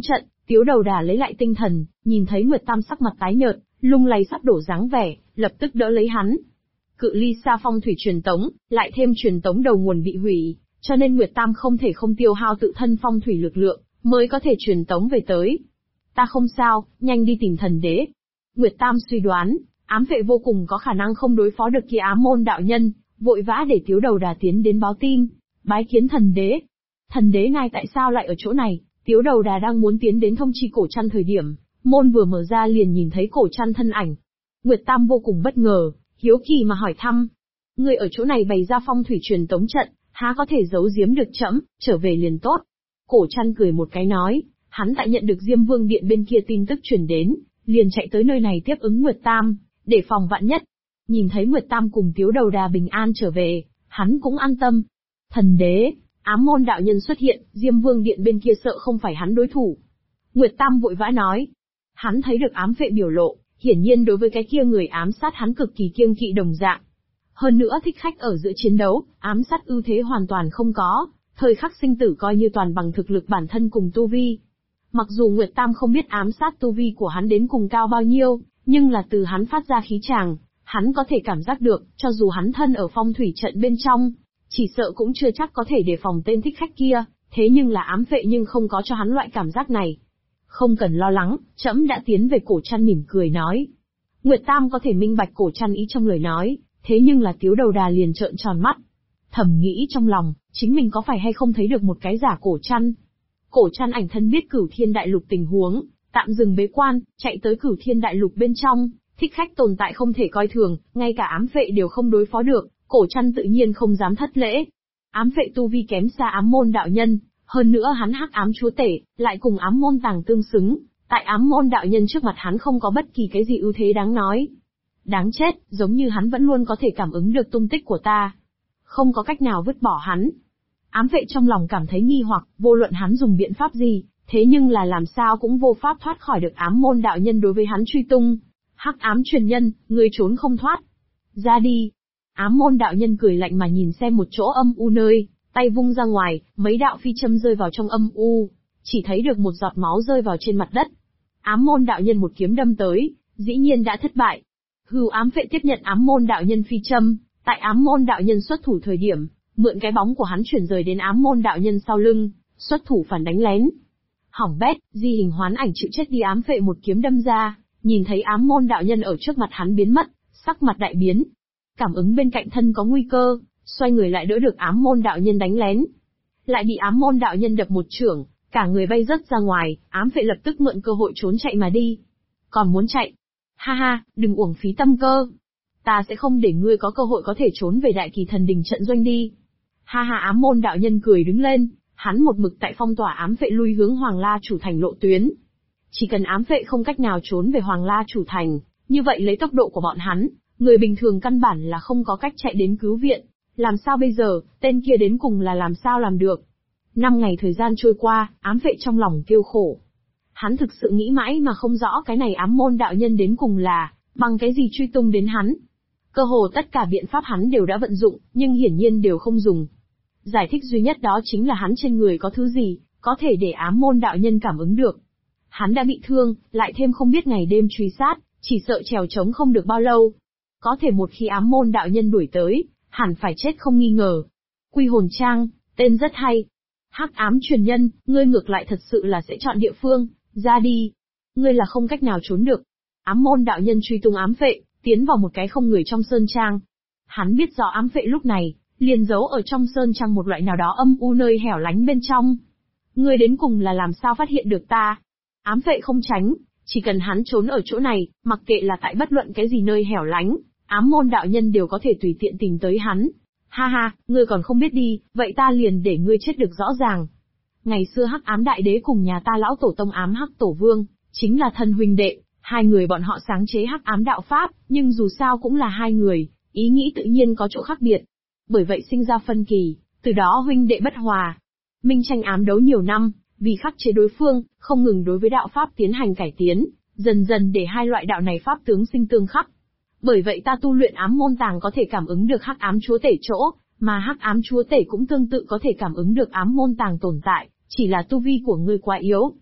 Tiếu Đầu Đà lấy lại tinh thần, nhìn thấy Nguyệt Tam sắc mặt tái nhợt, lung lay sắp đổ dáng vẻ, lập tức đỡ lấy hắn. Cự ly xa phong thủy truyền tống, lại thêm truyền tống đầu nguồn bị hủy, cho nên Nguyệt Tam không thể không tiêu hao tự thân phong thủy lực lượng, mới có thể truyền tống về tới. Ta không sao, nhanh đi tìm thần đế. Nguyệt Tam suy đoán, ám vệ vô cùng có khả năng không đối phó được kia ám môn đạo nhân, vội vã để Tiếu Đầu Đà tiến đến báo tin, bái kiến thần đế. Thần đế ngài tại sao lại ở chỗ này? Tiếu Đầu Đà đang muốn tiến đến thông chi Cổ Trăn thời điểm, môn vừa mở ra liền nhìn thấy Cổ Trăn thân ảnh. Nguyệt Tam vô cùng bất ngờ, hiếu kỳ mà hỏi thăm. Ngươi ở chỗ này bày ra phong thủy truyền tống trận, há có thể giấu giếm được trẫm, trở về liền tốt. Cổ Trăn cười một cái nói, hắn tại nhận được Diêm Vương Điện bên kia tin tức truyền đến, liền chạy tới nơi này tiếp ứng Nguyệt Tam, để phòng vạn nhất. Nhìn thấy Nguyệt Tam cùng Tiếu Đầu Đà bình an trở về, hắn cũng an tâm. Thần đế, ám môn đạo nhân xuất hiện, Diêm Vương Điện bên kia sợ không phải hắn đối thủ. Nguyệt Tam vội vã nói. Hắn thấy được ám vệ biểu lộ, hiển nhiên đối với cái kia người ám sát hắn cực kỳ kiêng kỵ đồng dạng. Hơn nữa thích khách ở giữa chiến đấu, ám sát ưu thế hoàn toàn không có, thời khắc sinh tử coi như toàn bằng thực lực bản thân cùng tu vi. Mặc dù Nguyệt Tam không biết ám sát tu vi của hắn đến cùng cao bao nhiêu, nhưng là từ hắn phát ra khí tràng, hắn có thể cảm giác được, cho dù hắn thân ở phong thủy trận bên trong, chỉ sợ cũng chưa chắc có thể đề phòng tên thích khách kia, thế nhưng là ám vệ nhưng không có cho hắn loại cảm giác này. Không cần lo lắng, trẫm đã tiến về. Cổ Trăn mỉm cười nói. Nguyệt Tam có thể minh bạch Cổ Trăn ý trong lời nói, thế nhưng là Tiếu Đầu Đà liền trợn tròn mắt. Thầm nghĩ trong lòng, chính mình có phải hay không thấy được một cái giả Cổ Trăn. Cổ Trăn ảnh thân biết Cửu Thiên Đại Lục tình huống, tạm dừng bế quan, chạy tới Cửu Thiên Đại Lục bên trong, thích khách tồn tại không thể coi thường, ngay cả ám vệ đều không đối phó được, Cổ Trăn tự nhiên không dám thất lễ. Ám vệ tu vi kém xa ám môn đạo nhân, hơn nữa hắn hắc ám chúa tể, lại cùng ám môn tàng tương xứng, tại ám môn đạo nhân trước mặt hắn không có bất kỳ cái gì ưu thế đáng nói. Đáng chết, giống như hắn vẫn luôn có thể cảm ứng được tung tích của ta. Không có cách nào vứt bỏ hắn. Ám vệ trong lòng cảm thấy nghi hoặc, vô luận hắn dùng biện pháp gì, thế nhưng là làm sao cũng vô pháp thoát khỏi được ám môn đạo nhân đối với hắn truy tung. Hắc ám truyền nhân, ngươi trốn không thoát. Ra đi. Ám môn đạo nhân cười lạnh mà nhìn xem một chỗ âm u nơi, tay vung ra ngoài, mấy đạo phi châm rơi vào trong âm u, chỉ thấy được một giọt máu rơi vào trên mặt đất. Ám môn đạo nhân một kiếm đâm tới, dĩ nhiên đã thất bại. Hưu ám vệ tiếp nhận ám môn đạo nhân phi châm, tại ám môn đạo nhân xuất thủ thời điểm, mượn cái bóng của hắn chuyển rời đến ám môn đạo nhân sau lưng, xuất thủ phản đánh lén. Hỏng bét, di hình hoán ảnh chịu chết đi. Ám vệ một kiếm đâm ra, nhìn thấy ám môn đạo nhân ở trước mặt hắn biến mất, sắc mặt đại biến. Cảm ứng bên cạnh thân có nguy cơ, xoay người lại đỡ được ám môn đạo nhân đánh lén. Lại bị ám môn đạo nhân đập một chưởng, cả người bay rớt ra ngoài, ám vệ lập tức mượn cơ hội trốn chạy mà đi. Còn muốn chạy? Ha ha, đừng uổng phí tâm cơ. Ta sẽ không để ngươi có cơ hội có thể trốn về Đại Kỳ Thần Đình trận doanh đi. Ha ha, ám môn đạo nhân cười đứng lên, hắn một mực tại phong tỏa ám vệ lui hướng Hoàng La Chủ Thành lộ tuyến. Chỉ cần ám vệ không cách nào trốn về Hoàng La Chủ Thành, như vậy lấy tốc độ của bọn hắn, người bình thường căn bản là không có cách chạy đến cứu viện. Làm sao bây giờ, tên kia đến cùng là làm sao làm được? 5 ngày thời gian trôi qua, ám vệ trong lòng kêu khổ. Hắn thực sự nghĩ mãi mà không rõ cái này ám môn đạo nhân đến cùng là, bằng cái gì truy tung đến hắn. Cơ hồ tất cả biện pháp hắn đều đã vận dụng, nhưng hiển nhiên đều không dùng. Giải thích duy nhất đó chính là hắn trên người có thứ gì, có thể để ám môn đạo nhân cảm ứng được. Hắn đã bị thương, lại thêm không biết ngày đêm truy sát, chỉ sợ trèo trống không được bao lâu. Có thể một khi ám môn đạo nhân đuổi tới, hẳn phải chết không nghi ngờ. Quy hồn trang, tên rất hay. Hắc ám truyền nhân, ngươi ngược lại thật sự là sẽ chọn địa phương, ra đi. Ngươi là không cách nào trốn được. Ám môn đạo nhân truy tung ám vệ, tiến vào một cái không người trong sơn trang. Hắn biết rõ ám vệ lúc này, liền giấu ở trong sơn trang một loại nào đó âm u nơi hẻo lánh bên trong. Ngươi đến cùng là làm sao phát hiện được ta? Ám vệ không tránh, chỉ cần hắn trốn ở chỗ này, mặc kệ là tại bất luận cái gì nơi hẻo lánh, ám môn đạo nhân đều có thể tùy tiện tìm tới hắn. Ha ha, ngươi còn không biết đi, vậy ta liền để ngươi chết được rõ ràng. Ngày xưa Hắc Ám Đại Đế cùng nhà ta lão tổ tông Ám Hắc Tổ Vương, chính là thân huynh đệ, hai người bọn họ sáng chế Hắc Ám Đạo Pháp, nhưng dù sao cũng là hai người, ý nghĩ tự nhiên có chỗ khác biệt. Bởi vậy sinh ra phân kỳ, từ đó huynh đệ bất hòa. Minh tranh ám đấu nhiều năm, vì khắc chế đối phương, không ngừng đối với đạo Pháp tiến hành cải tiến, dần dần để hai loại đạo này Pháp tướng sinh tương khắc. Bởi vậy ta tu luyện ám môn tàng có thể cảm ứng được Hắc Ám Chúa Tể chỗ, mà Hắc Ám Chúa Tể cũng tương tự có thể cảm ứng được ám môn tàng tồn tại, chỉ là tu vi của ngươi quá yếu.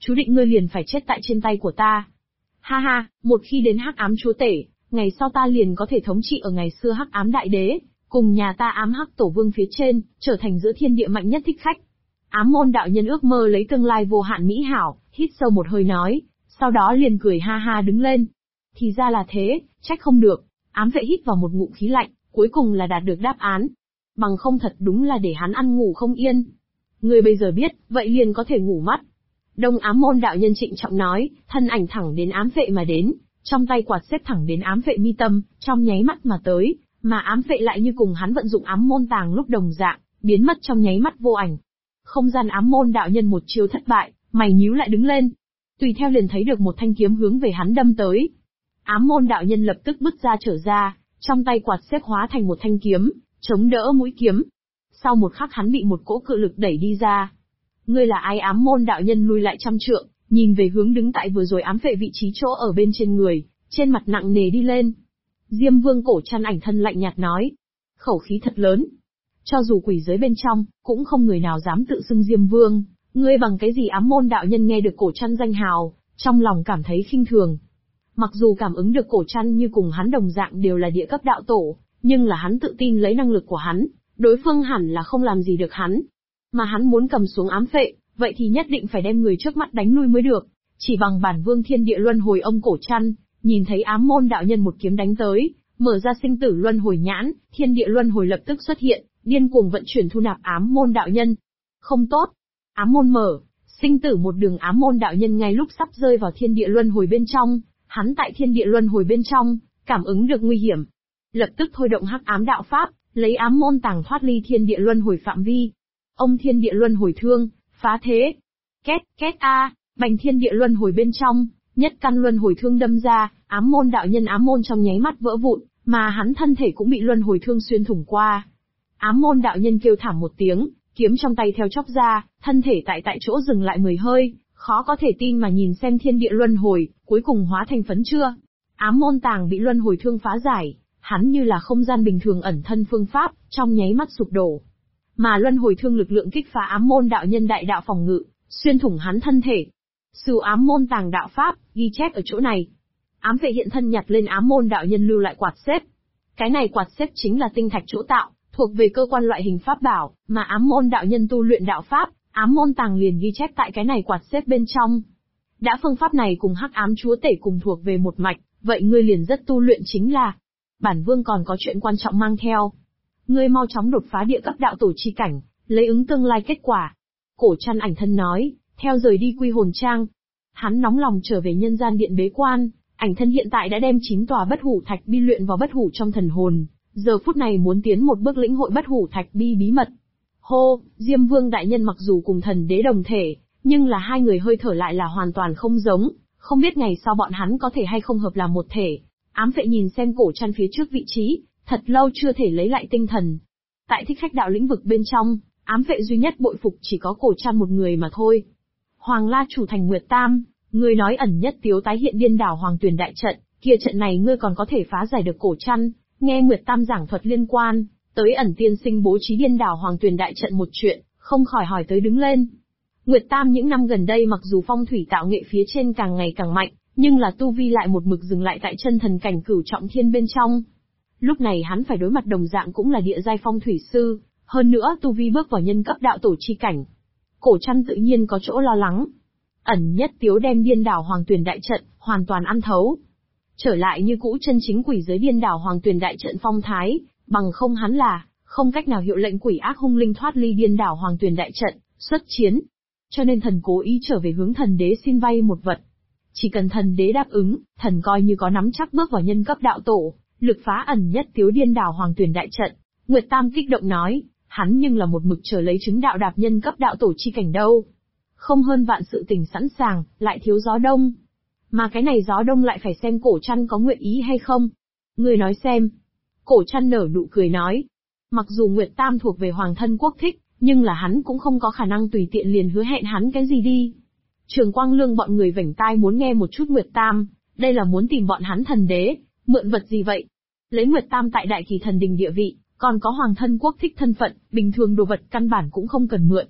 chú định ngươi liền phải chết tại trên tay của ta. Ha ha, một khi đến Hắc Ám Chúa Tể, ngày sau ta liền có thể thống trị ở ngày xưa Hắc Ám Đại Đế, cùng nhà ta Ám Hắc Tổ Vương phía trên, trở thành giữa thiên địa mạnh nhất thích khách. Ám môn đạo nhân ước mơ lấy tương lai vô hạn mỹ hảo, hít sâu một hơi nói, sau đó liền cười ha ha đứng lên. Thì ra là thế, trách không được. Ám vệ hít vào một ngụm khí lạnh, cuối cùng là đạt được đáp án. Bằng không thật đúng là để hắn ăn ngủ không yên. Ngươi bây giờ biết, vậy liền có thể ngủ mắt. Đông Ám môn đạo nhân trịnh trọng nói, thân ảnh thẳng đến ám vệ mà đến, trong tay quạt xếp thẳng đến ám vệ mi tâm, trong nháy mắt mà tới, mà ám vệ lại như cùng hắn vận dụng ám môn tàng lúc đồng dạng, biến mất trong nháy mắt vô ảnh. Không gian ám môn đạo nhân một chiêu thất bại, mày nhíu lại đứng lên. Tùy theo liền thấy được một thanh kiếm hướng về hắn đâm tới. Ám môn đạo nhân lập tức bứt ra trở ra, trong tay quạt xếp hóa thành một thanh kiếm, chống đỡ mũi kiếm. Sau một khắc hắn bị một cỗ cự lực đẩy đi ra. Ngươi là ai? Ám môn đạo nhân lùi lại 100 trượng, nhìn về hướng đứng tại vừa rồi ám vệ vị trí chỗ ở bên trên người, trên mặt nặng nề đi lên. Diêm Vương Cổ Trăn ảnh thân lạnh nhạt nói. Khẩu khí thật lớn. Cho dù quỷ giới bên trong, cũng không người nào dám tự xưng Diêm Vương. Ngươi bằng cái gì? Ám môn đạo nhân nghe được Cổ Trăn danh hào, trong lòng cảm thấy khinh thường. Mặc dù cảm ứng được Cổ Trăn như cùng hắn đồng dạng đều là địa cấp đạo tổ, nhưng là hắn tự tin lấy năng lực của hắn, đối phương hẳn là không làm gì được hắn. Mà hắn muốn cầm xuống ám phệ, vậy thì nhất định phải đem người trước mắt đánh lui mới được. Chỉ bằng bản vương thiên địa luân hồi ông Cổ Trăn, nhìn thấy ám môn đạo nhân một kiếm đánh tới, mở ra sinh tử luân hồi nhãn, thiên địa luân hồi lập tức xuất hiện, điên cuồng vận chuyển thu nạp ám môn đạo nhân. Không tốt. Ám môn mở, sinh tử một đường. Ám môn đạo nhân ngay lúc sắp rơi vào thiên địa luân hồi bên trong, hắn tại thiên địa luân hồi bên trong, cảm ứng được nguy hiểm. Lập tức thôi động hắc ám đạo pháp, lấy ám môn tàng thoát ly thiên địa luân hồi phạm vi. Ông thiên địa luân hồi thương, phá thế. Két, két a, bành thiên địa luân hồi bên trong, nhất căn luân hồi thương đâm ra, ám môn đạo nhân ám môn trong nháy mắt vỡ vụn, mà hắn thân thể cũng bị luân hồi thương xuyên thủng qua. Ám môn đạo nhân kêu thảm một tiếng, kiếm trong tay theo chốc ra, thân thể tại chỗ dừng lại 10 hơi, khó có thể tin mà nhìn xem thiên địa luân hồi, cuối cùng hóa thành phấn chưa. Ám môn tàng bị luân hồi thương phá giải, hắn như là không gian bình thường ẩn thân phương pháp, trong nháy mắt sụp đổ. Mà luân hồi thương lực lượng kích phá ám môn đạo nhân đại đạo phòng ngự, xuyên thủng hắn thân thể. Sưu ám môn tàng đạo pháp, ghi chép ở chỗ này. Ám vệ hiện thân nhặt lên ám môn đạo nhân lưu lại quạt xếp. Cái này quạt xếp chính là tinh thạch chỗ tạo, thuộc về cơ quan loại hình pháp bảo, mà ám môn đạo nhân tu luyện đạo pháp, ám môn tàng liền ghi chép tại cái này quạt xếp bên trong. Đã phương pháp này cùng hắc ám chúa tể cùng thuộc về một mạch, vậy ngươi liền rất tu luyện chính là. Bản vương còn có chuyện quan trọng mang theo. Ngươi mau chóng đột phá địa cấp đạo tổ chi cảnh, lấy ứng tương lai kết quả. Cổ Trăn ảnh thân nói, theo rời đi Quy Hồn Trang. Hắn nóng lòng trở về nhân gian điện bế quan, ảnh thân hiện tại đã đem 9 tòa bất hủ thạch bi luyện vào bất hủ trong thần hồn, giờ phút này muốn tiến một bước lĩnh hội bất hủ thạch bi bí mật. Hô, Diêm Vương đại nhân mặc dù cùng thần đế đồng thể, nhưng là hai người hơi thở lại là hoàn toàn không giống, không biết ngày sau bọn hắn có thể hay không hợp làm một thể. Ám vệ nhìn xem Cổ Trăn phía trước vị trí, thật lâu chưa thể lấy lại tinh thần. Tại thích khách đạo lĩnh vực bên trong, ám vệ duy nhất bội phục chỉ có Cổ Trăn một người mà thôi. Hoàng La chủ thành Nguyệt Tam, ngươi nói ẩn nhất tiếu tái hiện điên đảo hoàng tuyền đại trận, kia trận này ngươi còn có thể phá giải được Cổ Trăn. Nghe Nguyệt Tam giảng thuật liên quan tới ẩn tiên sinh bố trí điên đảo hoàng tuyền đại trận một chuyện, không khỏi hỏi tới đứng lên. Nguyệt Tam những năm gần đây mặc dù phong thủy tạo nghệ phía trên càng ngày càng mạnh, nhưng là tu vi lại một mực dừng lại tại chân thần cảnh cửu trọng thiên bên trong. Lúc này hắn phải đối mặt đồng dạng cũng là địa giai phong thủy sư, hơn nữa tu vi bước vào nhân cấp đạo tổ chi cảnh. Cổ Trăn tự nhiên có chỗ lo lắng. Ẩn nhất tiếu đem điên đảo hoàng tuyền đại trận hoàn toàn ăn thấu, trở lại như cũ chân chính quỷ giới điên đảo hoàng tuyền đại trận phong thái, bằng không hắn là không cách nào hiệu lệnh quỷ ác hung linh thoát ly điên đảo hoàng tuyền đại trận xuất chiến. Cho nên thần cố ý trở về hướng thần đế xin vay một vật. Chỉ cần thần đế đáp ứng, thần coi như có nắm chắc bước vào nhân cấp đạo tổ, lực phá ẩn nhất tiếu điên đảo hoàng tuyền đại trận. Nguyệt Tam kích động nói, hắn nhưng là một mực chờ lấy chứng đạo đạp nhân cấp đạo tổ chi cảnh đâu. Không hơn vạn sự tình sẵn sàng, lại thiếu gió đông. Mà cái này gió đông lại phải xem Cổ Trăn có nguyện ý hay không. Ngươi nói xem. Cổ Trăn nở nụ cười nói. Mặc dù Nguyệt Tam thuộc về hoàng thân quốc thích, nhưng là hắn cũng không có khả năng tùy tiện liền hứa hẹn hắn cái gì đi. Trường Quang Lương bọn người vểnh tai muốn nghe một chút Nguyệt Tam, đây là muốn tìm bọn hắn thần đế, mượn vật gì vậy? Lấy Nguyệt Tam tại đại kỳ thần đình địa vị, còn có hoàng thân quốc thích thân phận, bình thường đồ vật căn bản cũng không cần mượn.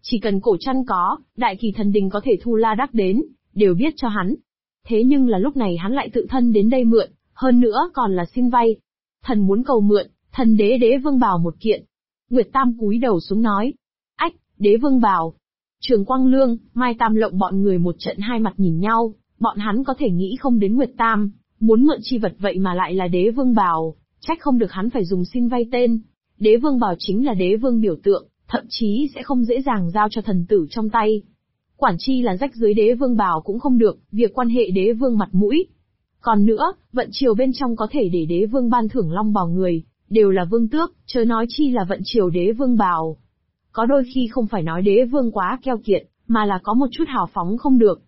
Chỉ cần Cổ Trăn có, Đại Kỳ Thần Đình có thể thu La Đắc đến, đều biết cho hắn. Thế nhưng là lúc này hắn lại tự thân đến đây mượn, hơn nữa còn là xin vay. Thần muốn cầu mượn, thần đế vương bào một kiện. Nguyệt Tam cúi đầu xuống nói. Ách, đế vương bào. Trường Quang Lương, Mai Tam Lộng bọn người một trận hai mặt nhìn nhau, bọn hắn có thể nghĩ không đến Nguyệt Tam, muốn mượn chi vật vậy mà lại là đế vương bào, trách không được hắn phải dùng xin vay tên. Đế vương bào chính là đế vương biểu tượng, thậm chí sẽ không dễ dàng giao cho thần tử trong tay. Quản chi là rách dưới đế vương bào cũng không được, việc quan hệ đế vương mặt mũi. Còn nữa, vận triều bên trong có thể để đế vương ban thưởng long bào người, đều là vương tước, chớ nói chi là vận triều đế vương bào. Có đôi khi không phải nói đế vương quá keo kiệt, mà là có một chút hào phóng không được.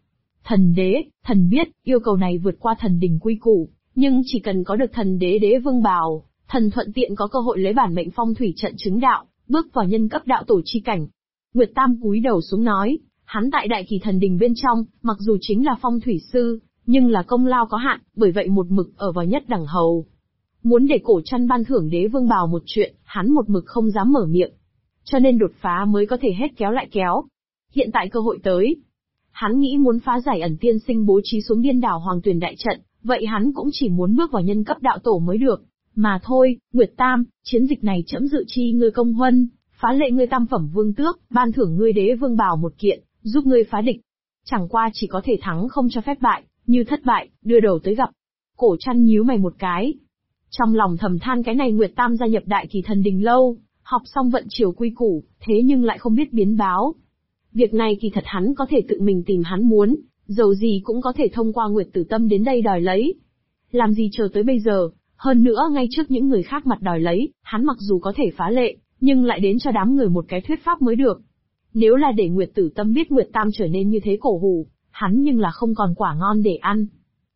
Thần biết, yêu cầu này vượt qua thần đình quy củ, nhưng chỉ cần có được thần đế vương bào, thần thuận tiện có cơ hội lấy bản mệnh phong thủy trận chứng đạo, bước vào nhân cấp đạo tổ chi cảnh. Nguyệt Tam cúi đầu xuống nói, hắn tại Đại Kỳ Thần Đình bên trong, mặc dù chính là phong thủy sư, nhưng là công lao có hạn, bởi vậy một mực ở vào nhất đẳng hầu. Muốn để Cổ Trăn ban thưởng đế vương bào một chuyện, hắn một mực không dám mở miệng. Cho nên đột phá mới có thể hết kéo lại kéo. Hiện tại cơ hội tới. Hắn nghĩ muốn phá giải ẩn tiên sinh bố trí xuống điên đảo Hoàng Tuyền đại trận, vậy hắn cũng chỉ muốn bước vào nhân cấp đạo tổ mới được. Mà thôi, Nguyệt Tam, chiến dịch này trẫm dự chi ngươi công huân, phá lệ ngươi tam phẩm vương tước, ban thưởng ngươi đế vương bào một kiện, giúp ngươi phá địch. Chẳng qua chỉ có thể thắng không cho phép bại, như thất bại, đưa đầu tới gặp. Cổ Trăn nhíu mày một cái. Trong lòng thầm than cái này Nguyệt Tam gia nhập Đại Kỳ Thần Đình lâu, học xong vận chiều quy củ, thế nhưng lại không biết biến báo. Việc này kỳ thật hắn có thể tự mình tìm hắn muốn, dầu gì cũng có thể thông qua Nguyệt Tử Tâm đến đây đòi lấy. Làm gì chờ tới bây giờ, hơn nữa ngay trước những người khác mặt đòi lấy, hắn mặc dù có thể phá lệ, nhưng lại đến cho đám người một cái thuyết pháp mới được. Nếu là để Nguyệt Tử Tâm biết Nguyệt Tam trở nên như thế cổ hủ, hắn nhưng là không còn quả ngon để ăn.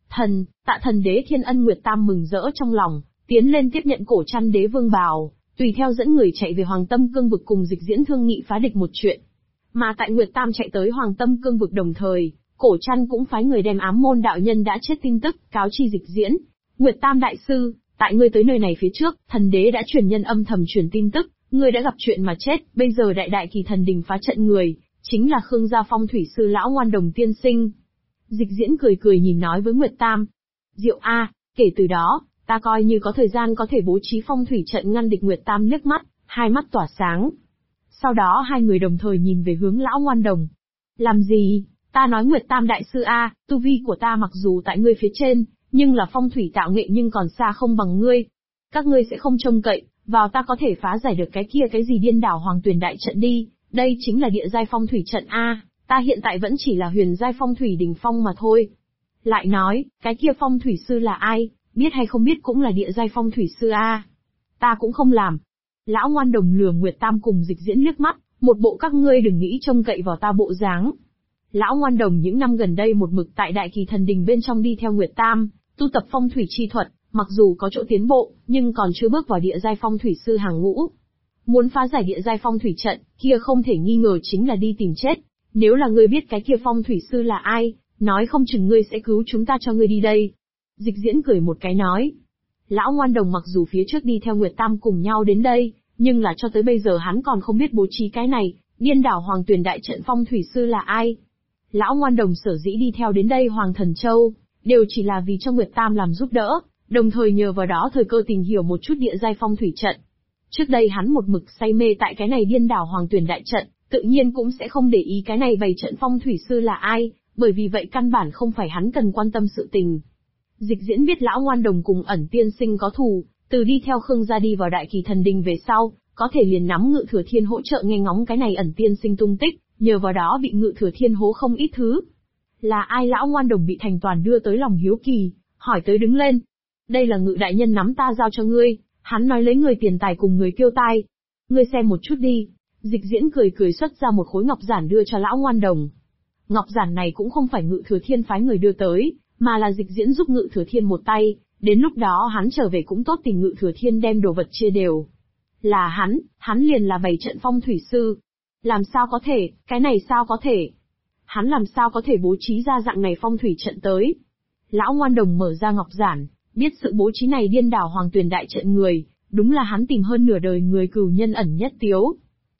Tạ thần đế Thiên Ân Nguyệt Tam mừng rỡ trong lòng, tiến lên tiếp nhận Cổ Trăn đế vương bào, tùy theo dẫn người chạy về Hoàng Tâm Cương vực cùng Dịch Diễn thương nghị phá địch một chuyện. Mà tại Nguyệt Tam chạy tới Hoàng Tâm Cương vực đồng thời, Cổ Trăn cũng phái người đem ám môn đạo nhân đã chết tin tức cáo chi Dịch Diễn. Nguyệt Tam đại sư, tại ngươi tới nơi này phía trước, thần đế đã truyền nhân âm thầm truyền tin tức, ngươi đã gặp chuyện mà chết, bây giờ Đại Kỳ Thần Đình phá trận người, chính là Khương gia phong thủy sư lão Ngoan Đồng tiên sinh. Dịch Diễn cười nhìn nói với Nguyệt Tam. Diệu a, kể từ đó, ta coi như có thời gian có thể bố trí phong thủy trận ngăn địch. Nguyệt Tam liếc mắt, hai mắt tỏa sáng. Sau đó hai người đồng thời nhìn về hướng lão Ngoan Đồng. Làm gì? Ta nói Nguyệt Tam đại sư a, tu vi của ta mặc dù tại ngươi phía trên, nhưng là phong thủy tạo nghệ nhưng còn xa không bằng ngươi. Các ngươi sẽ không trông cậy vào ta có thể phá giải được cái gì điên đảo Hoàng Tuyền đại trận đi, đây chính là địa giai phong thủy trận a, ta hiện tại vẫn chỉ là huyền giai phong thủy đỉnh phong mà thôi. Lại nói, cái kia phong thủy sư là ai, biết hay không biết cũng là địa giai phong thủy sư a. Ta cũng không làm. Lão Ngoan Đồng lừa Nguyệt Tam cùng Dịch Diễn liếc mắt, một bộ các ngươi đừng nghĩ trông cậy vào ta bộ dáng. Lão Ngoan Đồng những năm gần đây một mực tại Đại Kỳ Thần Đình bên trong đi theo Nguyệt Tam, tu tập phong thủy chi thuật, mặc dù có chỗ tiến bộ, nhưng còn chưa bước vào địa giai phong thủy sư hàng ngũ. Muốn phá giải địa giai phong thủy trận, kia không thể nghi ngờ chính là đi tìm chết. Nếu là ngươi biết cái kia phong thủy sư là ai, nói không chừng ngươi sẽ cứu chúng ta cho ngươi đi đây. Dịch Diễn cười một cái nói. Lão Ngoan Đồng mặc dù phía trước đi theo Nguyệt Tam cùng nhau đến đây, nhưng là cho tới bây giờ hắn còn không biết bố trí cái này, điên đảo Hoàng Tuyền đại trận phong thủy sư là ai. Lão Ngoan Đồng sở dĩ đi theo đến đây Hoàng Thần Châu, đều chỉ là vì cho Nguyệt Tam làm giúp đỡ, đồng thời nhờ vào đó thời cơ tìm hiểu một chút địa giai phong thủy trận. Trước đây hắn một mực say mê tại cái này điên đảo Hoàng Tuyền đại trận, tự nhiên cũng sẽ không để ý cái này bày trận phong thủy sư là ai, bởi vì vậy căn bản không phải hắn cần quan tâm sự tình. Dịch Diễn biết lão Ngoan Đồng cùng Ẩn tiên sinh có thù, từ đi theo Khương gia đi vào Đại Kỳ Thần Đình về sau, có thể liền nắm Ngự Thừa Thiên hỗ trợ nghe ngóng cái này Ẩn tiên sinh tung tích, nhờ vào đó bị Ngự Thừa Thiên hố không ít thứ. Là ai? Lão Ngoan Đồng bị Thành Toàn đưa tới lòng hiếu kỳ, hỏi tới đứng lên. Đây là Ngự đại nhân nắm ta giao cho ngươi, hắn nói lấy người tiền tài cùng người kiêu tai. Ngươi xem một chút đi. Dịch Diễn cười xuất ra một khối ngọc giản đưa cho lão Ngoan Đồng. Ngọc giản này cũng không phải Ngự Thừa Thiên phái người đưa tới, mà là Dịch Diễn giúp Ngự Thừa Thiên một tay, đến lúc đó hắn trở về cũng tốt tìm Ngự Thừa Thiên đem đồ vật chia đều. Là hắn liền là bày trận phong thủy sư. Làm sao có thể, cái này sao có thể? Hắn làm sao có thể bố trí ra dạng này phong thủy trận tới? Lão Ngoan Đồng mở ra ngọc giản, biết sự bố trí này điên đảo Hoàng Tuyền đại trận người, đúng là hắn tìm hơn nửa đời người cửu nhân Ẩn Nhất Tiếu.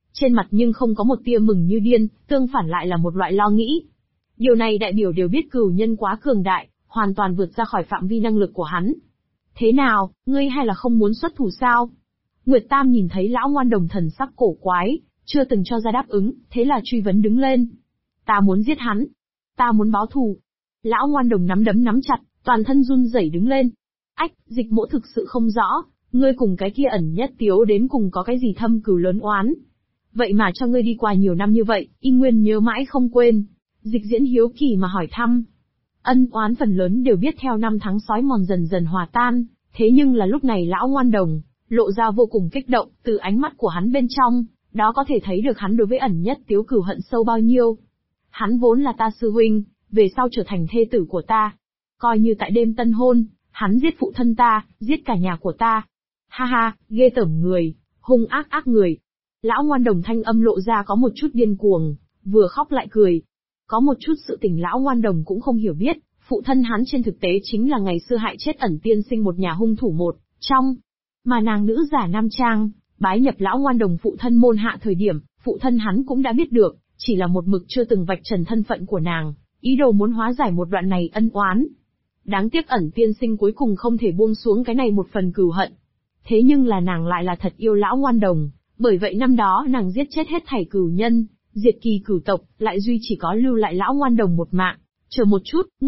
trên mặt nhưng không có một tia mừng như điên, tương phản lại là một loại lo nghĩ. Điều này đại biểu đều biết cửu nhân quá cường đại, hoàn toàn vượt ra khỏi phạm vi năng lực của hắn. Thế nào, ngươi hay là không muốn xuất thủ sao? Nguyệt Tam nhìn thấy lão ngoan đồng thần sắc cổ quái, chưa từng cho ra đáp ứng, thế là truy vấn đứng lên. Ta muốn giết hắn. Ta muốn báo thù. Lão ngoan đồng nắm đấm nắm chặt, toàn thân run rẩy đứng lên. Ách, Dịch Mỗ thực sự không rõ, ngươi cùng cái kia Ẩn Nhất Tiếu đến cùng có cái gì thâm cừu lớn oán. Vậy mà cho ngươi đi qua nhiều năm như vậy, y nguyên nhớ mãi không quên. Dịch Diễn hiếu kỳ mà hỏi thăm. Ân oán phần lớn đều biết theo năm tháng sói mòn dần dần hòa tan, thế nhưng là lúc này lão ngoan đồng lộ ra vô cùng kích động, từ ánh mắt của hắn bên trong, đó có thể thấy được hắn đối với Ẩn Nhất Tiếu cừu hận sâu bao nhiêu. Hắn vốn là ta sư huynh, về sau trở thành thê tử của ta. Coi như tại đêm tân hôn, hắn giết phụ thân ta, giết cả nhà của ta. Ha ha, ghê tởm người, hung ác ác người. Lão ngoan đồng thanh âm lộ ra có một chút điên cuồng, vừa khóc lại cười. Có một chút sự tình lão ngoan đồng cũng không hiểu biết, phụ thân hắn trên thực tế chính là ngày xưa hại chết Ẩn tiên sinh một nhà hung thủ một trong. Mà nàng nữ giả nam trang, bái nhập lão ngoan đồng phụ thân môn hạ thời điểm, phụ thân hắn cũng đã biết được, chỉ là một mực chưa từng vạch trần thân phận của nàng, ý đồ muốn hóa giải một đoạn này ân oán. Đáng tiếc Ẩn tiên sinh cuối cùng không thể buông xuống cái này một phần cừu hận. Thế nhưng là nàng lại là thật yêu lão ngoan đồng, bởi vậy năm đó nàng giết chết hết thảy cừu nhân, diệt kỳ cửu tộc, lại duy chỉ có lưu lại lão ngoan đồng một mạng. Chờ một chút,